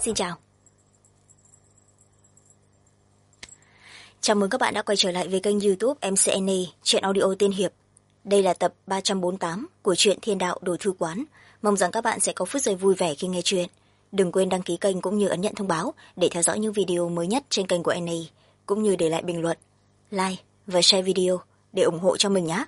Xin chào. Chào mừng các bạn đã quay trở lại với kênh YouTube MCNA Truyện Audio Tiên Hiệp. Đây là tập 348 của truyện Thiên Đạo Đồ Thư Quán. Mong rằng các bạn sẽ có phút giây vui vẻ khi nghe chuyện. Đừng quên đăng ký kênh cũng như ấn nhận thông báo để theo dõi những video mới nhất trên kênh của NA, cũng như để lại bình luận, like và share video để ủng hộ cho mình nhé.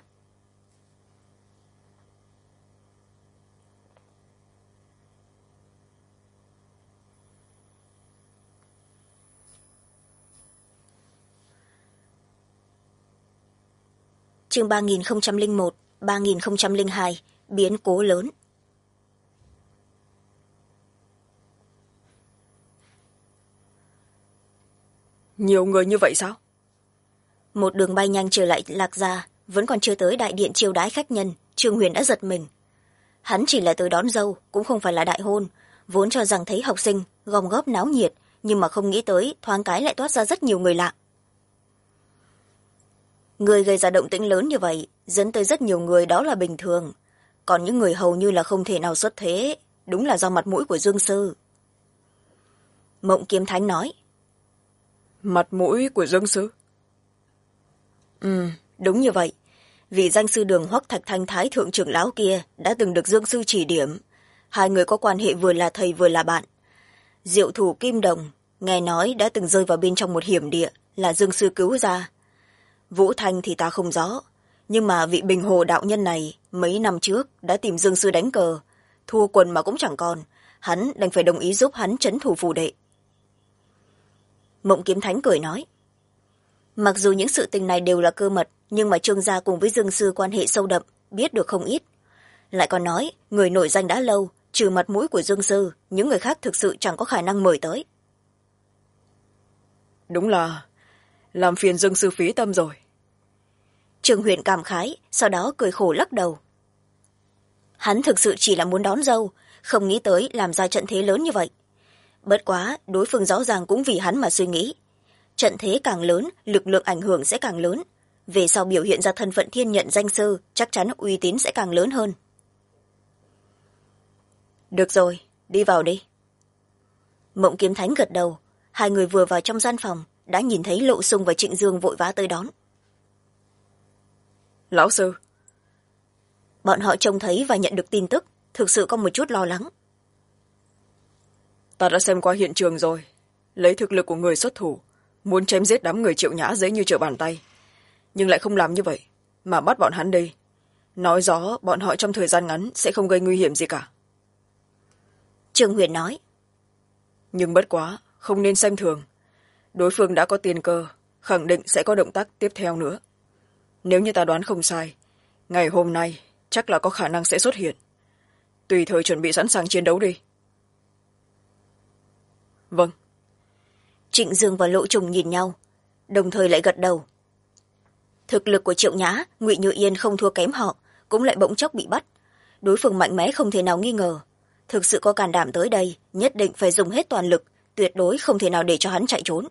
Chương 3001, 3002, biến cố lớn. Nhiều người như vậy sao? Một đường bay nhanh trở lại Lạc Gia, vẫn còn chưa tới đại điện chiêu đãi khách nhân, Trương Huyền đã giật mình. Hắn chỉ là tới đón dâu, cũng không phải là đại hôn, vốn cho rằng thấy học sinh gom góp náo nhiệt, nhưng mà không nghĩ tới thoáng cái lại toát ra rất nhiều người lạ. Người gây ra động tĩnh lớn như vậy, dẫn tới rất nhiều người đó là bình thường. Còn những người hầu như là không thể nào xuất thế, đúng là do mặt mũi của Dương Sư. Mộng Kiếm Thánh nói. Mặt mũi của Dương Sư? Đúng như vậy. Vị danh sư Đường Hoắc Thạch Thanh Thái thượng trưởng lão kia đã từng được Dương Sư chỉ điểm. Hai người có quan hệ vừa là thầy vừa là bạn. Diệu thủ Kim Đồng, nghe nói đã từng rơi vào bên trong một hiểm địa, là Dương Sư cứu ra. Vũ Thanh thì ta không rõ, nhưng mà vị Bình Hồ đạo nhân này mấy năm trước đã tìm Dương Sư đánh cờ, thua quần mà cũng chẳng còn, hắn đành phải đồng ý giúp hắn trấn thủ phù đệ. Mộng Kiếm Thánh cười nói. Mặc dù những sự tình này đều là cơ mật, nhưng mà Trương gia cùng với Dương Sư quan hệ sâu đậm, biết được không ít. Lại còn nói, người nổi danh đã lâu, trừ mặt mũi của Dương Sư, những người khác thực sự chẳng có khả năng mời tới. Đúng là làm phiền Dương Sư phí tâm rồi. Trương Huyền cảm khái, sau đó cười khổ lắc đầu. Hắn thực sự chỉ là muốn đón dâu, không nghĩ tới làm ra trận thế lớn như vậy. Bất quá, đối phương rõ ràng cũng vì hắn mà suy nghĩ. Trận thế càng lớn, lực lượng ảnh hưởng sẽ càng lớn. Về sau biểu hiện ra thân phận thiên nhận danh sư, chắc chắn uy tín sẽ càng lớn hơn. Được rồi, đi vào đi. Mộng Kiếm Thánh gật đầu. Hai người vừa vào trong gian phòng, đã nhìn thấy Lộ Sung và Trịnh Dương vội vã tới đón. Lão sư. Bọn họ trông thấy và nhận được tin tức, thực sự có một chút lo lắng. Ta đã xem qua hiện trường rồi. Lấy thực lực của người xuất thủ, muốn chém giết đám người Triệu Nhã dễ như trở bàn tay. Nhưng lại không làm như vậy, mà bắt bọn hắn đi. Nói rõ bọn họ trong thời gian ngắn sẽ không gây nguy hiểm gì cả. Trương Huyền nói. Nhưng bất quá, không nên xem thường. Đối phương đã có tiền cơ, khẳng định sẽ có động tác tiếp theo nữa. Nếu như ta đoán không sai, ngày hôm nay chắc là có khả năng sẽ xuất hiện. Tùy thời chuẩn bị sẵn sàng chiến đấu đi. Vâng. Trịnh Dương và Lộ Trùng nhìn nhau, đồng thời lại gật đầu. Thực lực của Triệu Nhã, Ngụy Như Yên không thua kém họ, cũng lại bỗng chốc bị bắt. Đối phương mạnh mẽ không thể nào nghi ngờ. Thực sự có can đảm tới đây, nhất định phải dùng hết toàn lực, tuyệt đối không thể nào để cho hắn chạy trốn.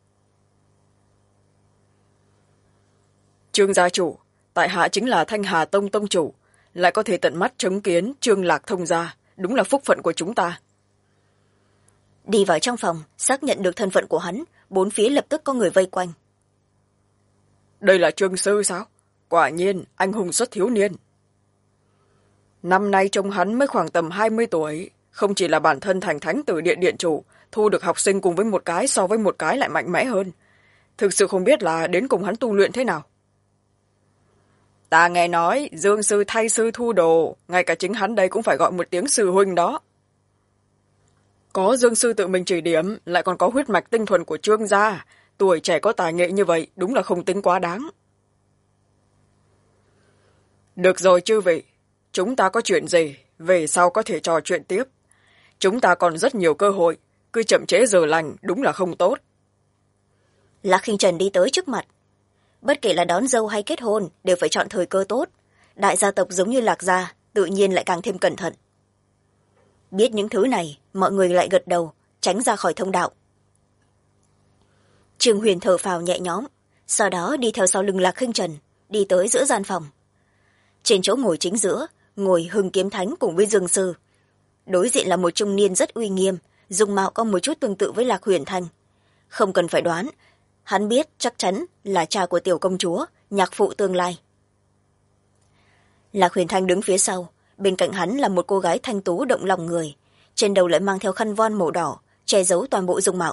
Trương gia chủ, tại hạ chính là Thanh Hà Tông tông chủ, lại có thể tận mắt chứng kiến Trương Lạc thông gia, đúng là phúc phận của chúng ta. Đi vào trong phòng, xác nhận được thân phận của hắn, bốn phía lập tức có người vây quanh. Đây là Trương Sư sao? Quả nhiên, anh hùng xuất thiếu niên. Năm nay trông hắn mới khoảng tầm 20 tuổi, không chỉ là bản thân thành thánh tử điện điện chủ, thu được học sinh cùng với một cái so với một cái lại mạnh mẽ hơn. Thực sự không biết là đến cùng hắn tu luyện thế nào. Ta nghe nói Dương Sư thay sư thu đồ, ngay cả chính hắn đây cũng phải gọi một tiếng sư huynh đó. Có Dương Sư tự mình chỉ điểm, lại còn có huyết mạch tinh thuần của Trương gia, tuổi trẻ có tài nghệ như vậy đúng là không tính quá đáng. Được rồi chư vị, chúng ta có chuyện gì, về sau có thể trò chuyện tiếp. Chúng ta còn rất nhiều cơ hội, cứ chậm trễ giờ lành đúng là không tốt. Lạc Khinh Trần đi tới trước mặt. Bất kể là đón dâu hay kết hôn, đều phải chọn thời cơ tốt. Đại gia tộc giống như Lạc gia, tự nhiên lại càng thêm cẩn thận. Biết những thứ này, mọi người lại gật đầu, tránh ra khỏi thông đạo. Trương Huyền thở phào nhẹ nhõm, sau đó đi theo sau lưng Lạc Khinh Trần, đi tới giữa gian phòng. Trên chỗ ngồi chính giữa, ngồi Hưng Kiếm Thánh cùng với Dương Sư. Đối diện là một trung niên rất uy nghiêm, dung mạo có một chút tương tự với Lạc Huyền Thanh. Không cần phải đoán, hắn biết chắc chắn là cha của tiểu công chúa, nhạc phụ tương lai. Lạc Huyền Thanh đứng phía sau, bên cạnh hắn là một cô gái thanh tú động lòng người, trên đầu lại mang theo khăn voan màu đỏ, che giấu toàn bộ dung mạo.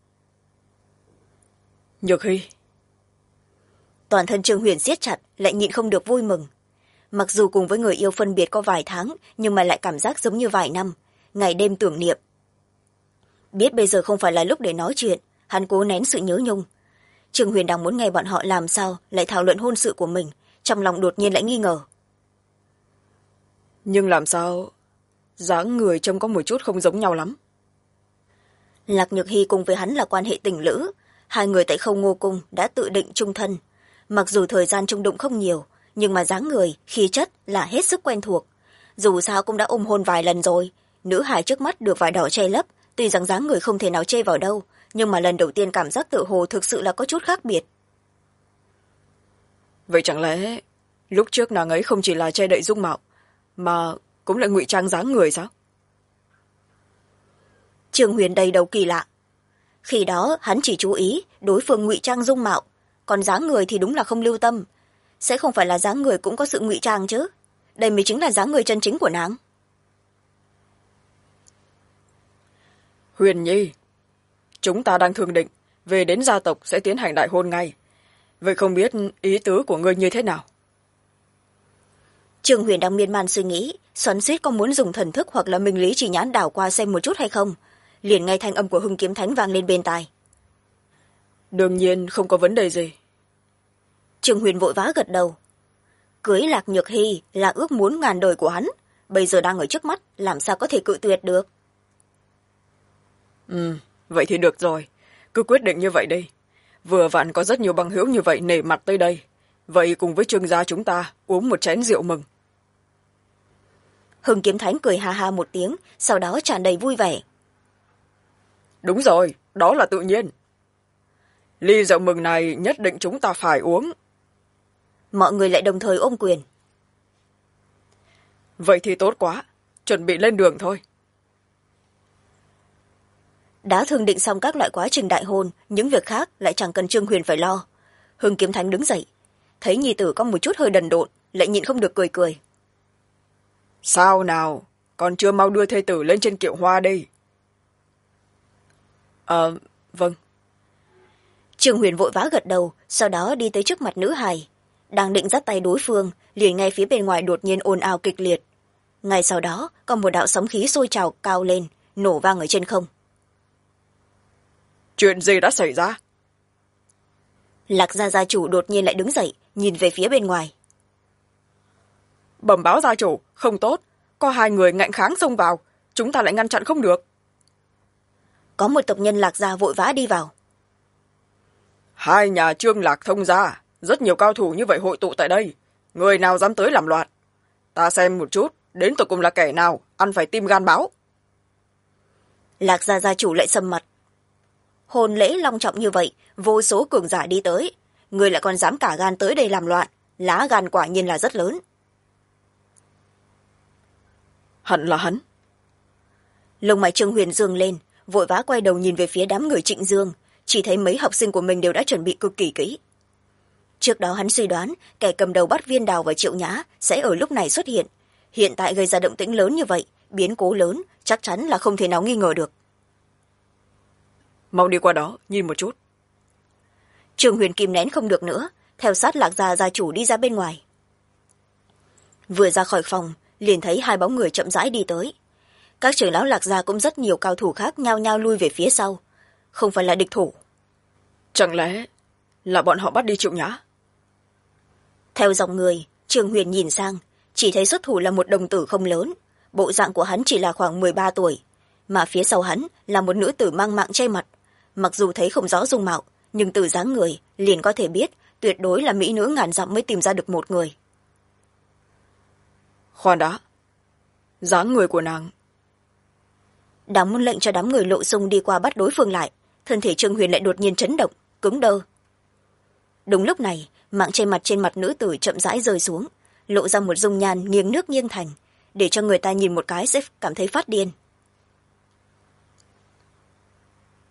Nhược Hy. Toàn thân Trương Huyền siết chặt, lại nhịn không được vui mừng. Mặc dù cùng với người yêu phân biệt có vài tháng, nhưng mà lại cảm giác giống như vài năm, ngày đêm tưởng niệm. Biết bây giờ không phải là lúc để nói chuyện, hắn cố nén sự nhớ nhung. Trương Huyền đang muốn nghe bọn họ làm sao lại thảo luận hôn sự của mình, trong lòng đột nhiên lại nghi ngờ. Nhưng làm sao dáng người trông có một chút không giống nhau lắm. Lạc Nhược Hy cùng với hắn là quan hệ tình lữ, hai người tại Không Ngô Cung đã tự định chung thân. Mặc dù thời gian chung đụng không nhiều, nhưng mà dáng người, khí chất là hết sức quen thuộc. Dù sao cũng đã ôm hôn vài lần rồi, nữ hài trước mắt được vải đỏ che lấp, tuy rằng dáng người không thể nào chê vào đâu, nhưng mà lần đầu tiên cảm giác tự hồ thực sự là có chút khác biệt. Vậy chẳng lẽ lúc trước nàng ấy không chỉ là che đậy dung mạo, mà cũng lại ngụy trang dáng người sao? Trương Huyền đầy đầu kỳ lạ. Khi đó hắn chỉ chú ý đối phương ngụy trang dung mạo, còn dáng người thì đúng là không lưu tâm. Sẽ không phải là dáng người cũng có sự ngụy trang chứ? Đây mới chính là dáng người chân chính của nàng. Huyền Nhi, chúng ta đang thương định về đến gia tộc sẽ tiến hành đại hôn ngay. Vậy không biết ý tứ của ngươi như thế nào? Trương Huyền đang miên man suy nghĩ, xoắn xuýt có muốn dùng thần thức hoặc là minh lý chỉ nhãn đảo qua xem một chút hay không. Liền ngay thanh âm của Hưng Kiếm Thánh vang lên bên tai. Đương nhiên không có vấn đề gì. Trương Huyền vội vã gật đầu. Cưới Lạc Nhược Hy là ước muốn ngàn đời của hắn, bây giờ đang ở trước mắt, làm sao có thể cự tuyệt được. Vậy thì được rồi, cứ quyết định như vậy đi. Vừa vặn có rất nhiều bằng hữu như vậy nể mặt tới đây, vậy cùng với Trương gia chúng ta uống một chén rượu mừng. Hưng Kiếm Thánh cười ha ha một tiếng, sau đó tràn đầy vui vẻ. Đúng rồi, đó là tự nhiên. Ly rượu mừng này nhất định chúng ta phải uống. Mọi người lại đồng thời ôm quyền. Vậy thì tốt quá, chuẩn bị lên đường thôi. Đã thương định xong các loại quá trình đại hôn, những việc khác lại chẳng cần Trương Huyền phải lo. Hưng Kiếm Thánh đứng dậy, thấy nhi tử có một chút hơi đần độn, lại nhịn không được cười cười. Sao nào, còn chưa mau đưa thê tử lên trên kiệu hoa đi. Vâng. Trương Huyền vội vã gật đầu, sau đó đi tới trước mặt nữ hài. Đang định dắt tay đối phương, liền nghe phía bên ngoài đột nhiên ồn ào kịch liệt. Ngay sau đó, có một đạo sóng khí sôi trào cao lên, nổ vang ở trên không. Chuyện gì đã xảy ra? Lạc gia gia chủ đột nhiên lại đứng dậy, nhìn về phía bên ngoài. Bẩm báo gia chủ, không tốt. Có hai người ngạnh kháng xông vào, chúng ta lại ngăn chặn không được. Có một tộc nhân Lạc gia vội vã đi vào. Hai nhà Trương Lạc thông gia, rất nhiều cao thủ như vậy hội tụ tại đây. Người nào dám tới làm loạn? Ta xem một chút, đến tụi cùng là kẻ nào, ăn phải tim gan báo. Lạc gia gia chủ lại sầm mặt. Hôn lễ long trọng như vậy, vô số cường giả đi tới. Người lại còn dám cả gan tới đây làm loạn, lá gan quả nhiên là rất lớn. Hẳn là hắn. Lông mày Trương Huyền dương lên, vội vã quay đầu nhìn về phía đám người Trịnh Dương, chỉ thấy mấy học sinh của mình đều đã chuẩn bị cực kỳ kỹ. Trước đó hắn suy đoán kẻ cầm đầu bắt Viên Đào và Triệu Nhã sẽ ở lúc này xuất hiện. Hiện tại gây ra động tĩnh lớn như vậy, biến cố lớn, chắc chắn là không thể nào nghi ngờ được. Mau đi qua đó, nhìn một chút. Trương Huyền kìm nén không được nữa, theo sát Lạc gia gia chủ đi ra bên ngoài. Vừa ra khỏi phòng, liền thấy hai bóng người chậm rãi đi tới. Các trưởng lão Lạc gia cũng rất nhiều cao thủ khác nhao nhao lui về phía sau. Không phải là địch thủ. Chẳng lẽ là bọn họ bắt đi Triệu Nhã? Theo dòng người, Trương Huyền nhìn sang, chỉ thấy xuất thủ là một đồng tử không lớn. Bộ dạng của hắn chỉ là khoảng 13 tuổi, mà phía sau hắn là một nữ tử mang mạng che mặt. Mặc dù thấy không rõ dung mạo, nhưng từ dáng người liền có thể biết tuyệt đối là mỹ nữ ngàn dặm mới tìm ra được một người. Khoan đã, dáng người của nàng. Đang muốn lệnh cho đám người Lộ Xung đi qua bắt đối phương lại, thân thể Trương Huyền lại đột nhiên chấn động, cứng đơ. Đúng lúc này, mạng che mặt trên mặt nữ tử chậm rãi rơi xuống, lộ ra một dung nhan nghiêng nước nghiêng thành, để cho người ta nhìn một cái sẽ cảm thấy phát điên.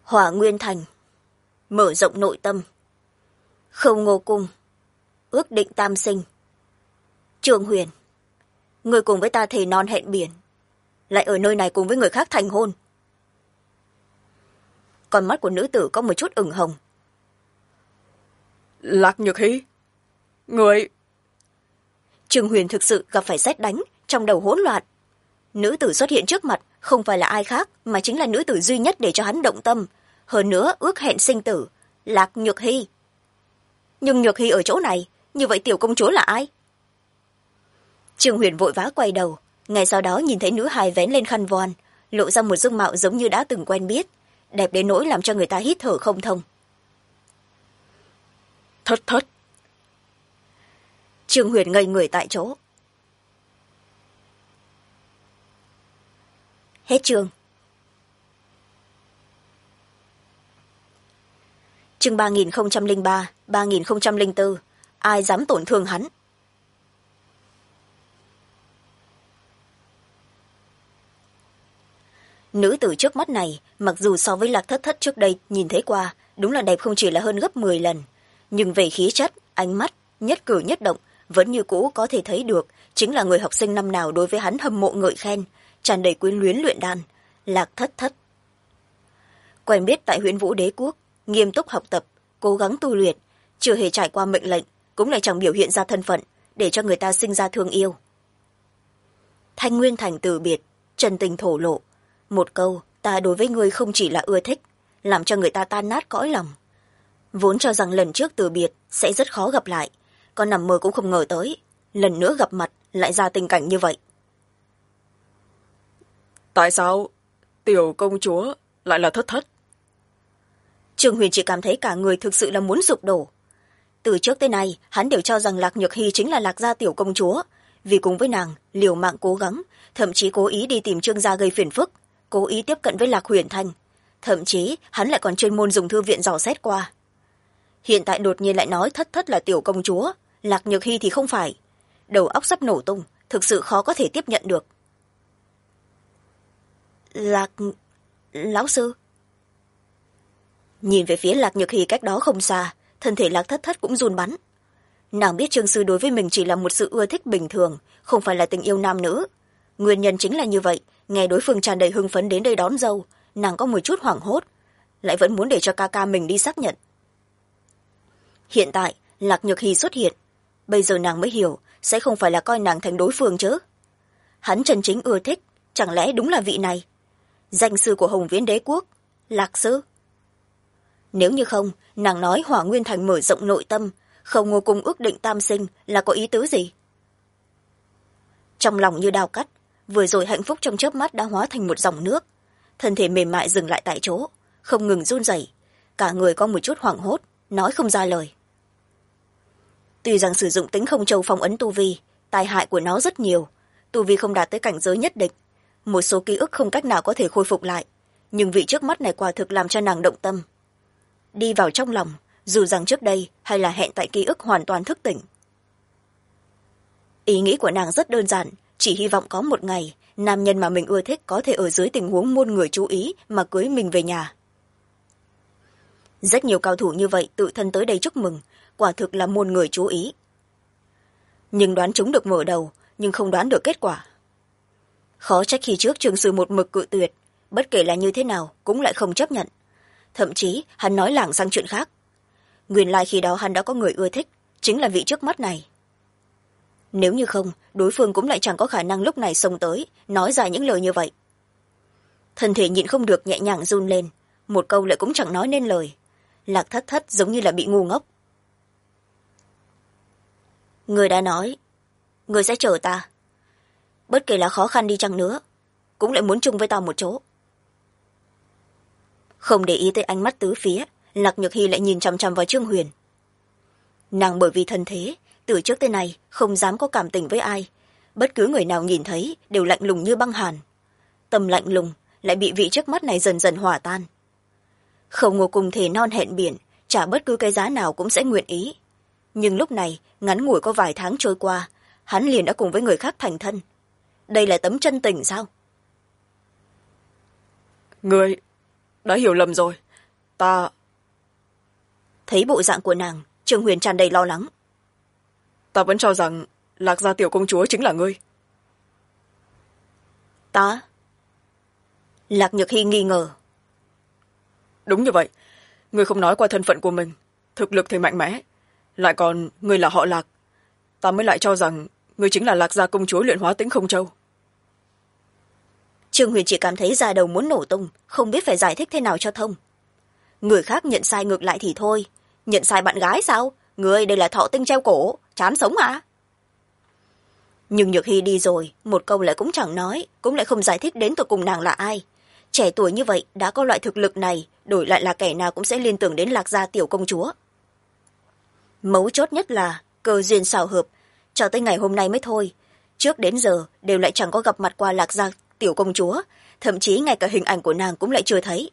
Hỏa Nguyên Thành, mở rộng nội tâm, Không Ngô Cung, ước định tam sinh. Trương Huyền, người cùng với ta thề non hẹn biển, lại ở nơi này cùng với người khác thành hôn. Con mắt của nữ tử có một chút ửng hồng. Lạc Nhược Hy, người... Trương Huyền thực sự gặp phải sét đánh, trong đầu hỗn loạn. Nữ tử xuất hiện trước mặt không phải là ai khác mà chính là nữ tử duy nhất để cho hắn động tâm, hơn nữa ước hẹn sinh tử, Lạc Nhược Hy. Nhưng Nhược Hy ở chỗ này, như vậy tiểu công chúa là ai? Trương Huyền vội vã quay đầu, ngay sau đó nhìn thấy nữ hài vén lên khăn voan, lộ ra một dung mạo giống như đã từng quen biết, đẹp đến nỗi làm cho người ta hít thở không thông. Thất thất. Trương Huyền ngây người tại chỗ. Hết chương. Chương 3003, 3004. Ai dám tổn thương hắn? Nữ tử trước mắt này, mặc dù so với Lạc Thất Thất trước đây nhìn thấy qua, đúng là đẹp không chỉ là hơn gấp 10 lần. Nhưng về khí chất, ánh mắt, nhất cử nhất động, vẫn như cũ có thể thấy được, chính là người học sinh năm nào đối với hắn hâm mộ ngợi khen, tràn đầy quyến luyến luyện đan, Lạc Thất Thất. Quen biết tại Huyễn Vũ Đế Quốc, nghiêm túc học tập, cố gắng tu luyện, chưa hề trải qua mệnh lệnh, cũng lại chẳng biểu hiện ra thân phận, để cho người ta sinh ra thương yêu. Thanh Nguyên Thành từ biệt, chân tình thổ lộ. Một câu, ta đối với ngươi không chỉ là ưa thích, làm cho người ta tan nát cõi lòng. Vốn cho rằng lần trước từ biệt sẽ rất khó gặp lại, còn nằm mơ cũng không ngờ tới, lần nữa gặp mặt lại ra tình cảnh như vậy. Tại sao tiểu công chúa lại là Thất Thất? Trương Huyền chỉ cảm thấy cả người thực sự là muốn sụp đổ. Từ trước tới nay, hắn đều cho rằng Lạc Nhược Hy chính là Lạc gia tiểu công chúa, vì cùng với nàng liều mạng cố gắng, thậm chí cố ý đi tìm Trương gia gây phiền phức, cố ý tiếp cận với Lạc Huyền Thanh, thậm chí hắn lại còn chuyên môn dùng thư viện dò xét qua. Hiện tại đột nhiên lại nói Thất Thất là tiểu công chúa, Lạc Nhược Hy thì không phải. Đầu óc sắp nổ tung, thực sự khó có thể tiếp nhận được. Lão sư. Nhìn về phía Lạc Nhược Hy cách đó không xa, thân thể Lạc Thất Thất cũng run bắn. Nàng biết Trương sư đối với mình chỉ là một sự ưa thích bình thường, không phải là tình yêu nam nữ. Nguyên nhân chính là như vậy, nghe đối phương tràn đầy hưng phấn đến đây đón dâu, nàng có một chút hoảng hốt, lại vẫn muốn để cho ca ca mình đi xác nhận. Hiện tại, Lạc Nhược Hy xuất hiện, bây giờ nàng mới hiểu, sẽ không phải là coi nàng thành đối phương chứ. Hắn chân chính ưa thích, chẳng lẽ đúng là vị này? Danh sư của Hồng Viễn Đế Quốc, Lạc sư. Nếu như không, nàng nói Hỏa Nguyên Thành mở rộng nội tâm, Không Ngô Cung ước định tam sinh là có ý tứ gì? Trong lòng như đao cắt, vừa rồi hạnh phúc trong chớp mắt đã hóa thành một dòng nước. Thân thể mềm mại dừng lại tại chỗ, không ngừng run rẩy, cả người có một chút hoảng hốt, nói không ra lời. Tuy rằng sử dụng tính không châu phong ấn tu vi, tai hại của nó rất nhiều, tu vi không đạt tới cảnh giới nhất định, một số ký ức không cách nào có thể khôi phục lại, nhưng vị trước mắt này quả thực làm cho nàng động tâm. Đi vào trong lòng, dù rằng trước đây hay là hẹn tại ký ức hoàn toàn thức tỉnh. Ý nghĩ của nàng rất đơn giản, chỉ hy vọng có một ngày, nam nhân mà mình ưa thích có thể ở dưới tình huống muôn người chú ý mà cưới mình về nhà. Rất nhiều cao thủ như vậy tự thân tới đây chúc mừng, quả thực là muôn người chú ý. Nhưng đoán chúng được mở đầu, nhưng không đoán được kết quả. Khó trách khi trước Trương sư một mực cự tuyệt, bất kể là như thế nào cũng lại không chấp nhận. Thậm chí hắn nói lảng sang chuyện khác. Nguyên lai khi đó hắn đã có người ưa thích, chính là vị trước mắt này. Nếu như không, đối phương cũng lại chẳng có khả năng lúc này xông tới, nói ra những lời như vậy. Thân thể nhịn không được nhẹ nhàng run lên, một câu lại cũng chẳng nói nên lời. Lạc Thất Thất giống như là bị ngu ngốc. Người đã nói, người sẽ chờ ta. Bất kể là khó khăn đi chăng nữa, cũng lại muốn chung với ta một chỗ. Không để ý tới ánh mắt tứ phía, Lạc Nhược Hy lại nhìn chằm chằm vào Trương Huyền. Nàng bởi vì thân thế, từ trước tới nay không dám có cảm tình với ai, bất cứ người nào nhìn thấy đều lạnh lùng như băng hàn. Tâm lạnh lùng lại bị vị trước mắt này dần dần hòa tan. Không Ngô Cung thề non hẹn biển, trả bất cứ cái giá nào cũng sẽ nguyện ý. Nhưng lúc này, ngắn ngủi có vài tháng trôi qua, hắn liền đã cùng với người khác thành thân. Đây là tấm chân tình sao? Ngươi đã hiểu lầm rồi. ta... Thấy bộ dạng của nàng, Trương Huyền tràn đầy lo lắng. ta vẫn cho rằng Lạc gia tiểu công chúa chính là ngươi. Ta? Lạc Nhược Hy nghi ngờ. Đúng như vậy, ngươi không nói qua thân phận của mình, thực lực thì mạnh mẽ, lại còn ngươi là họ Lạc, ta mới lại cho rằng ngươi chính là Lạc gia công chúa luyện hóa Tĩnh Không Châu. Trương Huyền chỉ cảm thấy da đầu muốn nổ tung, không biết phải giải thích thế nào cho thông. Người khác nhận sai ngược lại thì thôi, nhận sai bạn gái sao? Người đây là thọ tinh treo cổ, chán sống à? Nhưng Nhược Hy đi rồi, một câu lại cũng chẳng nói, cũng lại không giải thích đến tụi cùng nàng là ai. Trẻ tuổi như vậy đã có loại thực lực này, đổi lại là kẻ nào cũng sẽ liên tưởng đến Lạc gia tiểu công chúa. Mấu chốt nhất là cơ duyên xào hợp, cho tới ngày hôm nay mới thôi. Trước đến giờ đều lại chẳng có gặp mặt qua Lạc gia tiểu công chúa, thậm chí ngay cả hình ảnh của nàng cũng lại chưa thấy.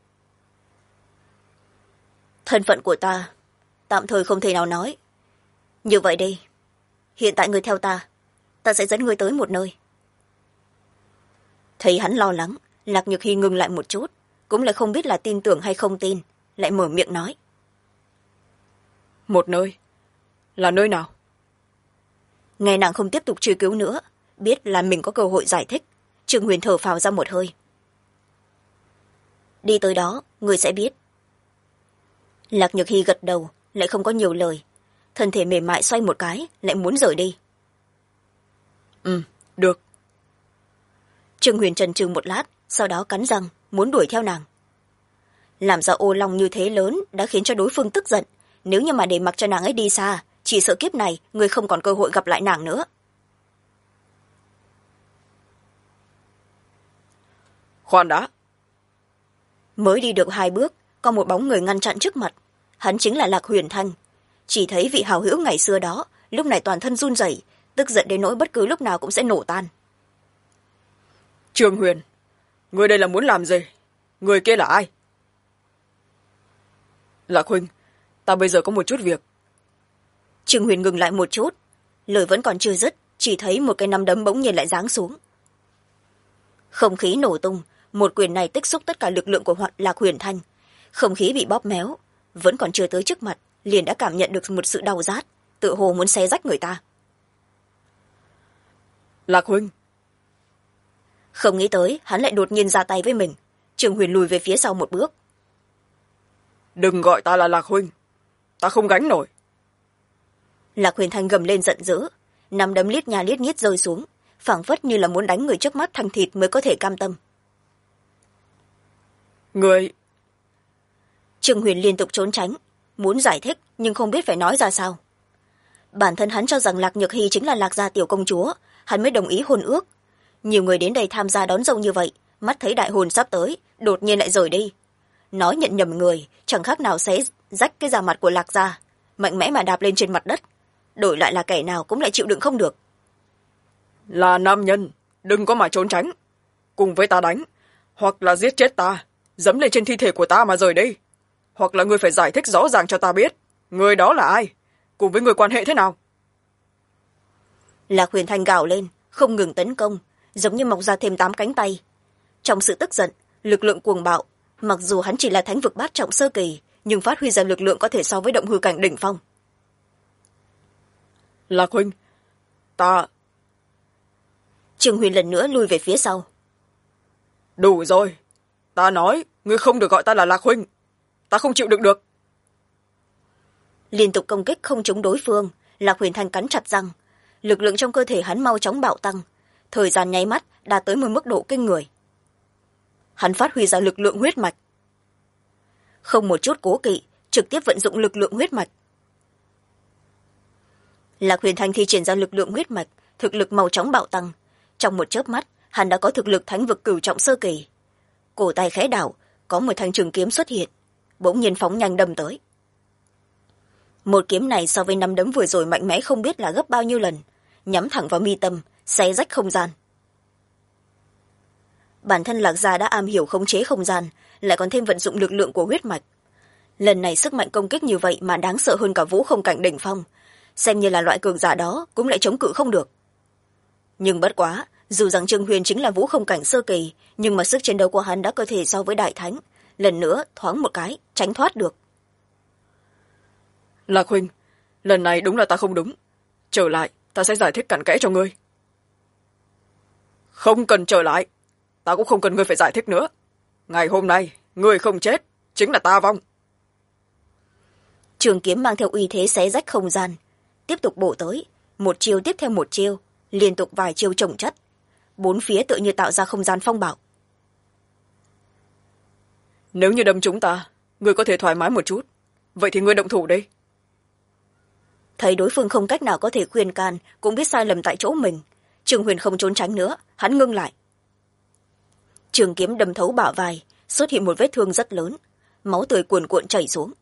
Thân phận của ta tạm thời không thể nào nói. Như vậy đi, hiện tại người theo ta sẽ dẫn người tới một nơi. Thấy hắn lo lắng, Lạc Nhược Hy ngừng lại một chút, cũng lại không biết là tin tưởng hay không tin, lại mở miệng nói. Một nơi? Là nơi nào? Nghe nàng không tiếp tục truy cứu nữa, biết là mình có cơ hội giải thích, Trương Huyền thở phào ra một hơi. Đi tới đó, người sẽ biết. Lạc Nhược Hy gật đầu, lại không có nhiều lời, thân thể mềm mại xoay một cái, lại muốn rời đi. Được. Trương Huyền chần chừ một lát, sau đó cắn răng muốn đuổi theo nàng. Làm ra ô long như thế lớn đã khiến cho đối phương tức giận, nếu như mà để mặc cho nàng ấy đi xa, chỉ sợ kiếp này người không còn cơ hội gặp lại nàng nữa. Khoan đã. Mới đi được 2 bước, có một bóng người ngăn chặn trước mặt. Hắn chính là Lạc Huyền Thanh. Chỉ thấy vị hào hữu ngày xưa đó, lúc này toàn thân run rẩy, tức giận đến nỗi bất cứ lúc nào cũng sẽ nổ tan. Trương Huyền, người đây là muốn làm gì? Người kia là ai? Lạc huynh, ta bây giờ có một chút việc. Trương Huyền ngừng lại một chút, lời vẫn còn chưa dứt, chỉ thấy một cái nắm đấm bỗng nhiên lại giáng xuống. Không khí nổ tung, một quyền này tích xúc tất cả lực lượng của Lạc Huyền Thanh. Không khí bị bóp méo, vẫn còn chưa tới trước mặt, liền đã cảm nhận được một sự đau rát, tự hồ muốn xé rách người ta. Lạc huynh. Không nghĩ tới hắn lại đột nhiên ra tay với mình. Trương Huyền lùi về phía sau một bước. Đừng gọi ta là Lạc huynh, ta không gánh nổi. Lạc Huyền Thanh gầm lên giận dữ, nắm đấm liếc nhà liếc nhít rơi xuống, phảng phất như là muốn đánh người trước mắt thành thịt mới có thể cam tâm. Người... Trương Huyền liên tục trốn tránh, muốn giải thích nhưng không biết phải nói ra sao. Bản thân hắn cho rằng Lạc Nhược Hy chính là Lạc gia tiểu công chúa, hắn mới đồng ý hôn ước. Nhiều người đến đây tham gia đón dâu như vậy, mắt thấy đại hôn sắp tới, đột nhiên lại rời đi. Nói nhận nhầm người, chẳng khác nào xé rách cái da mặt của Lạc gia, mạnh mẽ mà đạp lên trên mặt đất. Đổi lại là kẻ nào cũng lại chịu đựng không được. Là nam nhân, đừng có mà trốn tránh. Cùng với ta đánh, hoặc là giết chết ta, dẫm lên trên thi thể của ta mà rời đi. Hoặc là ngươi phải giải thích rõ ràng cho ta biết, người đó là ai, cùng với người quan hệ thế nào. Lạc Huyền Thanh gào lên, không ngừng tấn công, giống như mọc ra thêm 8 cánh tay. Trong sự tức giận, lực lượng cuồng bạo, mặc dù hắn chỉ là thánh vực bát trọng sơ kỳ, nhưng phát huy ra lực lượng có thể so với động hư cảnh đỉnh phong. Lạc huynh, ta... Trương Huyền lần nữa lùi về phía sau. Đủ rồi, ta nói, ngươi không được gọi ta là Lạc huynh, ta không chịu đựng được. Liên tục công kích không trúng đối phương, Lạc Huyền Thanh cắn chặt răng, lực lượng trong cơ thể hắn mau chóng bạo tăng, thời gian nháy mắt đạt tới một mức độ kinh người. Hắn phát huy ra lực lượng huyết mạch, không một chút cố kỵ, trực tiếp vận dụng lực lượng huyết mạch. Lạc Huyền Thanh thi triển ra lực lượng huyết mạch, thực lực mau chóng bạo tăng, trong một chớp mắt hắn đã có thực lực thánh vực cửu trọng sơ kỳ. Cổ tay khẽ đảo, có một thanh trường kiếm xuất hiện, bỗng nhiên phóng nhanh đâm tới. Một kiếm này so với năm đấm vừa rồi mạnh mẽ không biết là gấp bao nhiêu lần, nhắm thẳng vào mi tâm, xé rách không gian. Bản thân Lạc gia đã am hiểu khống chế không gian, lại còn thêm vận dụng lực lượng của huyết mạch. Lần này sức mạnh công kích như vậy mà đáng sợ hơn cả vũ không cảnh đỉnh phong, xem như là loại cường giả đó cũng lại chống cự không được. Nhưng bất quá, dù rằng Trương Huyền chính là vũ không cảnh sơ kỳ, nhưng mà sức chiến đấu của hắn đã có thể so với đại thánh, lần nữa thoáng một cái tránh thoát được. Lạc huynh, lần này đúng là ta không đúng. Trở lại, ta sẽ giải thích cặn kẽ cho ngươi. Không cần trở lại, ta cũng không cần ngươi phải giải thích nữa. Ngày hôm nay, ngươi không chết, chính là ta vong. Trường kiếm mang theo uy thế xé rách không gian, tiếp tục bổ tới, một chiêu tiếp theo một chiêu, liên tục vài chiêu chồng chất. Bốn phía tựa như tạo ra không gian phong bạo. Nếu như đâm chúng ta, ngươi có thể thoải mái một chút. Vậy thì ngươi động thủ đi. Thấy đối phương không cách nào có thể khuyên can, cũng biết sai lầm tại chỗ mình, Trường Huyền không trốn tránh nữa, hắn ngưng lại. Trường kiếm đâm thấu bả vai, xuất hiện một vết thương rất lớn, máu tươi cuồn cuộn chảy xuống.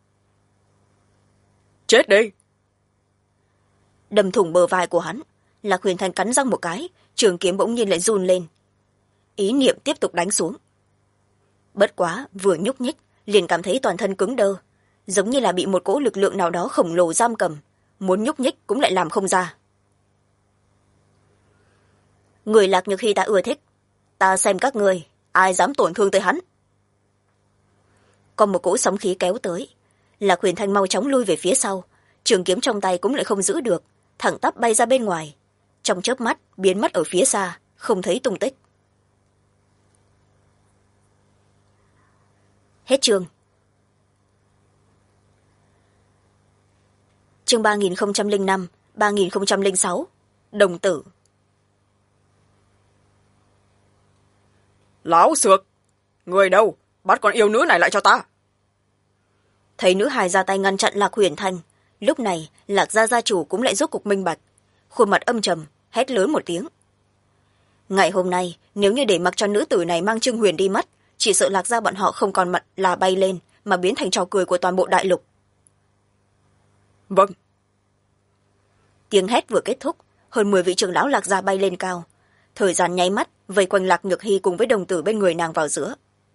Chết đi! Đâm thủng bờ vai của hắn, Lạc Huyền Thanh cắn răng một cái, trường kiếm bỗng nhiên lại run lên. Ý niệm tiếp tục đánh xuống. Bất quá, vừa nhúc nhích, liền cảm thấy toàn thân cứng đơ, giống như là bị một cỗ lực lượng nào đó khổng lồ giam cầm, muốn nhúc nhích cũng lại làm không ra. Người Lạc Nhược Hy ta ưa thích, ta xem các người, ai dám tổn thương tới hắn. Còn một cỗ sóng khí kéo tới, Lạc Huyền Thanh mau chóng lui về phía sau, trường kiếm trong tay cũng lại không giữ được, thẳng tắp bay ra bên ngoài, trong chớp mắt biến mất ở phía xa, không thấy tung tích. Hết chương. Chương 3005, 3006, Đồng tử. Láo xược! Người đâu? Bắt con yêu nữ này lại cho ta! Thấy nữ hài ra tay ngăn chặn Lạc Huyền Thanh, lúc này Lạc gia gia chủ cũng lại rốt cục minh bạch, khuôn mặt âm trầm, hét lớn một tiếng. Ngày hôm nay, nếu như để mặc cho nữ tử này mang Trương Huyền đi mất, chỉ sợ Lạc gia bọn họ không còn mặt là bay lên, mà biến thành trò cười của toàn bộ đại lục. Vâng. Tiếng hét vừa kết thúc, hơn 10 vị trưởng lão Lạc gia bay lên cao, thời gian nháy mắt vây quanh Lạc Nhược Hy cùng với đồng tử bên người nàng vào giữa.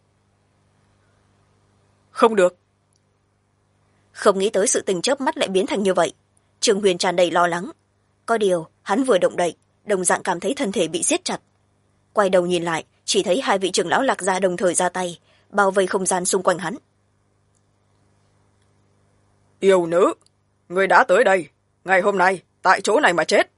Không được. Không nghĩ tới sự tình chớp mắt lại biến thành như vậy, Trương Huyền tràn đầy lo lắng. Có điều hắn vừa động đậy, đồng dạng cảm thấy thân thể bị siết chặt. Quay đầu nhìn lại, chỉ thấy hai vị trưởng lão Lạc gia đồng thời ra tay, bao vây không gian xung quanh hắn. Yêu nữ, người đã tới đây, ngày hôm nay tại chỗ này mà chết.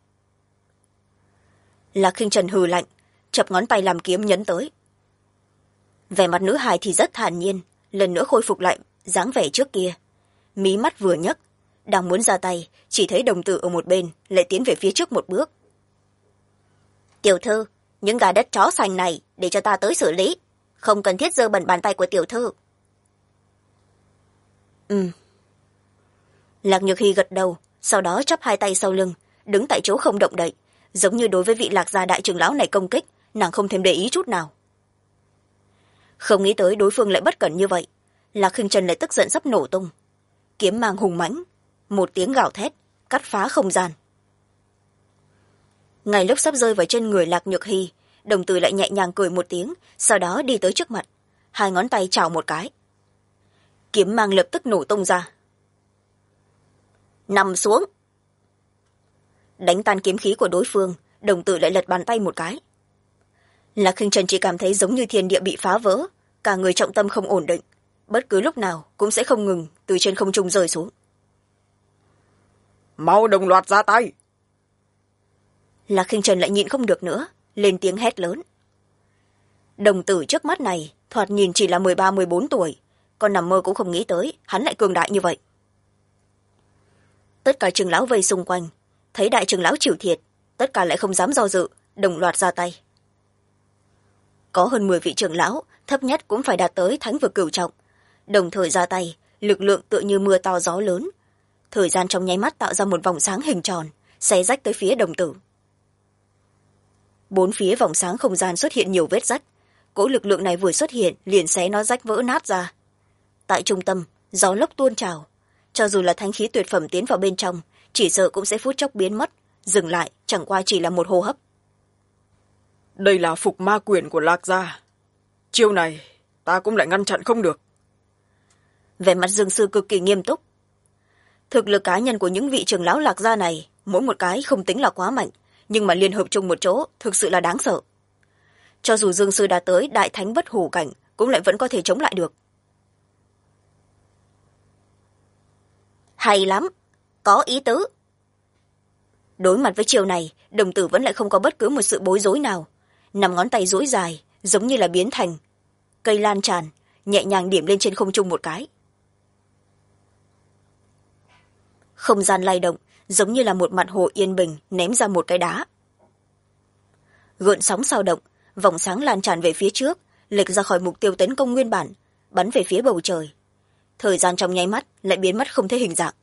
Lạc Khinh Trần hừ lạnh, chập ngón tay làm kiếm nhấn tới. Vẻ mặt nữ hài thì rất thản nhiên, lần nữa khôi phục lại dáng vẻ trước kia. Mí mắt vừa nhấc, đang muốn ra tay, chỉ thấy đồng tử ở một bên lại tiến về phía trước một bước. Tiểu thư, những gà đất chó sành này để cho ta tới xử lý, không cần thiết dơ bẩn bàn tay của tiểu thư. Lạc Nhược Hy gật đầu, sau đó chắp hai tay sau lưng, đứng tại chỗ không động đậy, giống như đối với vị Lạc gia đại trưởng lão này công kích, nàng không thèm để ý chút nào. Không nghĩ tới đối phương lại bất cẩn như vậy, Lạc Khinh Trần lại tức giận sắp nổ tung. Kiếm mang hùng mãnh, một tiếng gào thét, cắt phá không gian. Ngay lúc sắp rơi vào trên người Lạc Nhược Hy, đồng tử lại nhẹ nhàng cười một tiếng, sau đó đi tới trước mặt, hai ngón tay chảo một cái. Kiếm mang lập tức nổ tung ra. Nằm xuống! Đánh tan kiếm khí của đối phương, đồng tử lại lật bàn tay một cái. Lạc Khinh Trần chỉ cảm thấy giống như thiên địa bị phá vỡ, cả người trọng tâm không ổn định, bất cứ lúc nào cũng sẽ không ngừng từ trên không trung rơi xuống. Mau đồng loạt ra tay! Lạc Khinh Trần lại nhịn không được nữa, lên tiếng hét lớn. Đồng tử trước mắt này thoạt nhìn chỉ là 13-14 tuổi, còn nằm mơ cũng không nghĩ tới hắn lại cường đại như vậy. Tất cả trưởng lão vây xung quanh, thấy đại trưởng lão chịu thiệt, tất cả lại không dám do dự, đồng loạt ra tay. Có hơn 10 vị trưởng lão, thấp nhất cũng phải đạt tới thánh vực cửu trọng, đồng thời ra tay, lực lượng tựa như mưa to gió lớn, thời gian trong nháy mắt tạo ra một vòng sáng hình tròn, xé rách tới phía đồng tử. Bốn phía vòng sáng không gian xuất hiện nhiều vết rách, cỗ lực lượng này vừa xuất hiện liền xé nó rách vỡ nát ra. Tại trung tâm, gió lốc tuôn trào, cho dù là thánh khí tuyệt phẩm tiến vào bên trong, chỉ sợ cũng sẽ phút chốc biến mất, dừng lại chẳng qua chỉ là một hô hấp. Đây là phục ma quyền của Lạc gia, chiêu này ta cũng lại ngăn chặn không được. Vẻ mặt Dương Sư cực kỳ nghiêm túc. Thực lực cá nhân của những vị trưởng lão Lạc gia này, mỗi một cái không tính là quá mạnh, nhưng mà liên hợp chung một chỗ thực sự là đáng sợ. Cho dù Dương Sư đã tới đại thánh bất hủ cảnh, cũng lại vẫn có thể chống lại được. Hay lắm, có ý tứ. Đối mặt với chiều này, đồng tử vẫn lại không có bất cứ một sự bối rối nào. Nằm ngón tay duỗi dài, giống như là biến thành cây lan tràn, nhẹ nhàng điểm lên trên không trung một cái. Không gian lay động, giống như là một mặt hồ yên bình ném ra một cái đá. Gợn sóng sao động, vòng sáng lan tràn về phía trước, lệch ra khỏi mục tiêu tấn công nguyên bản, bắn về phía bầu trời. Thời gian trong nháy mắt lại biến mất không thấy hình dạng.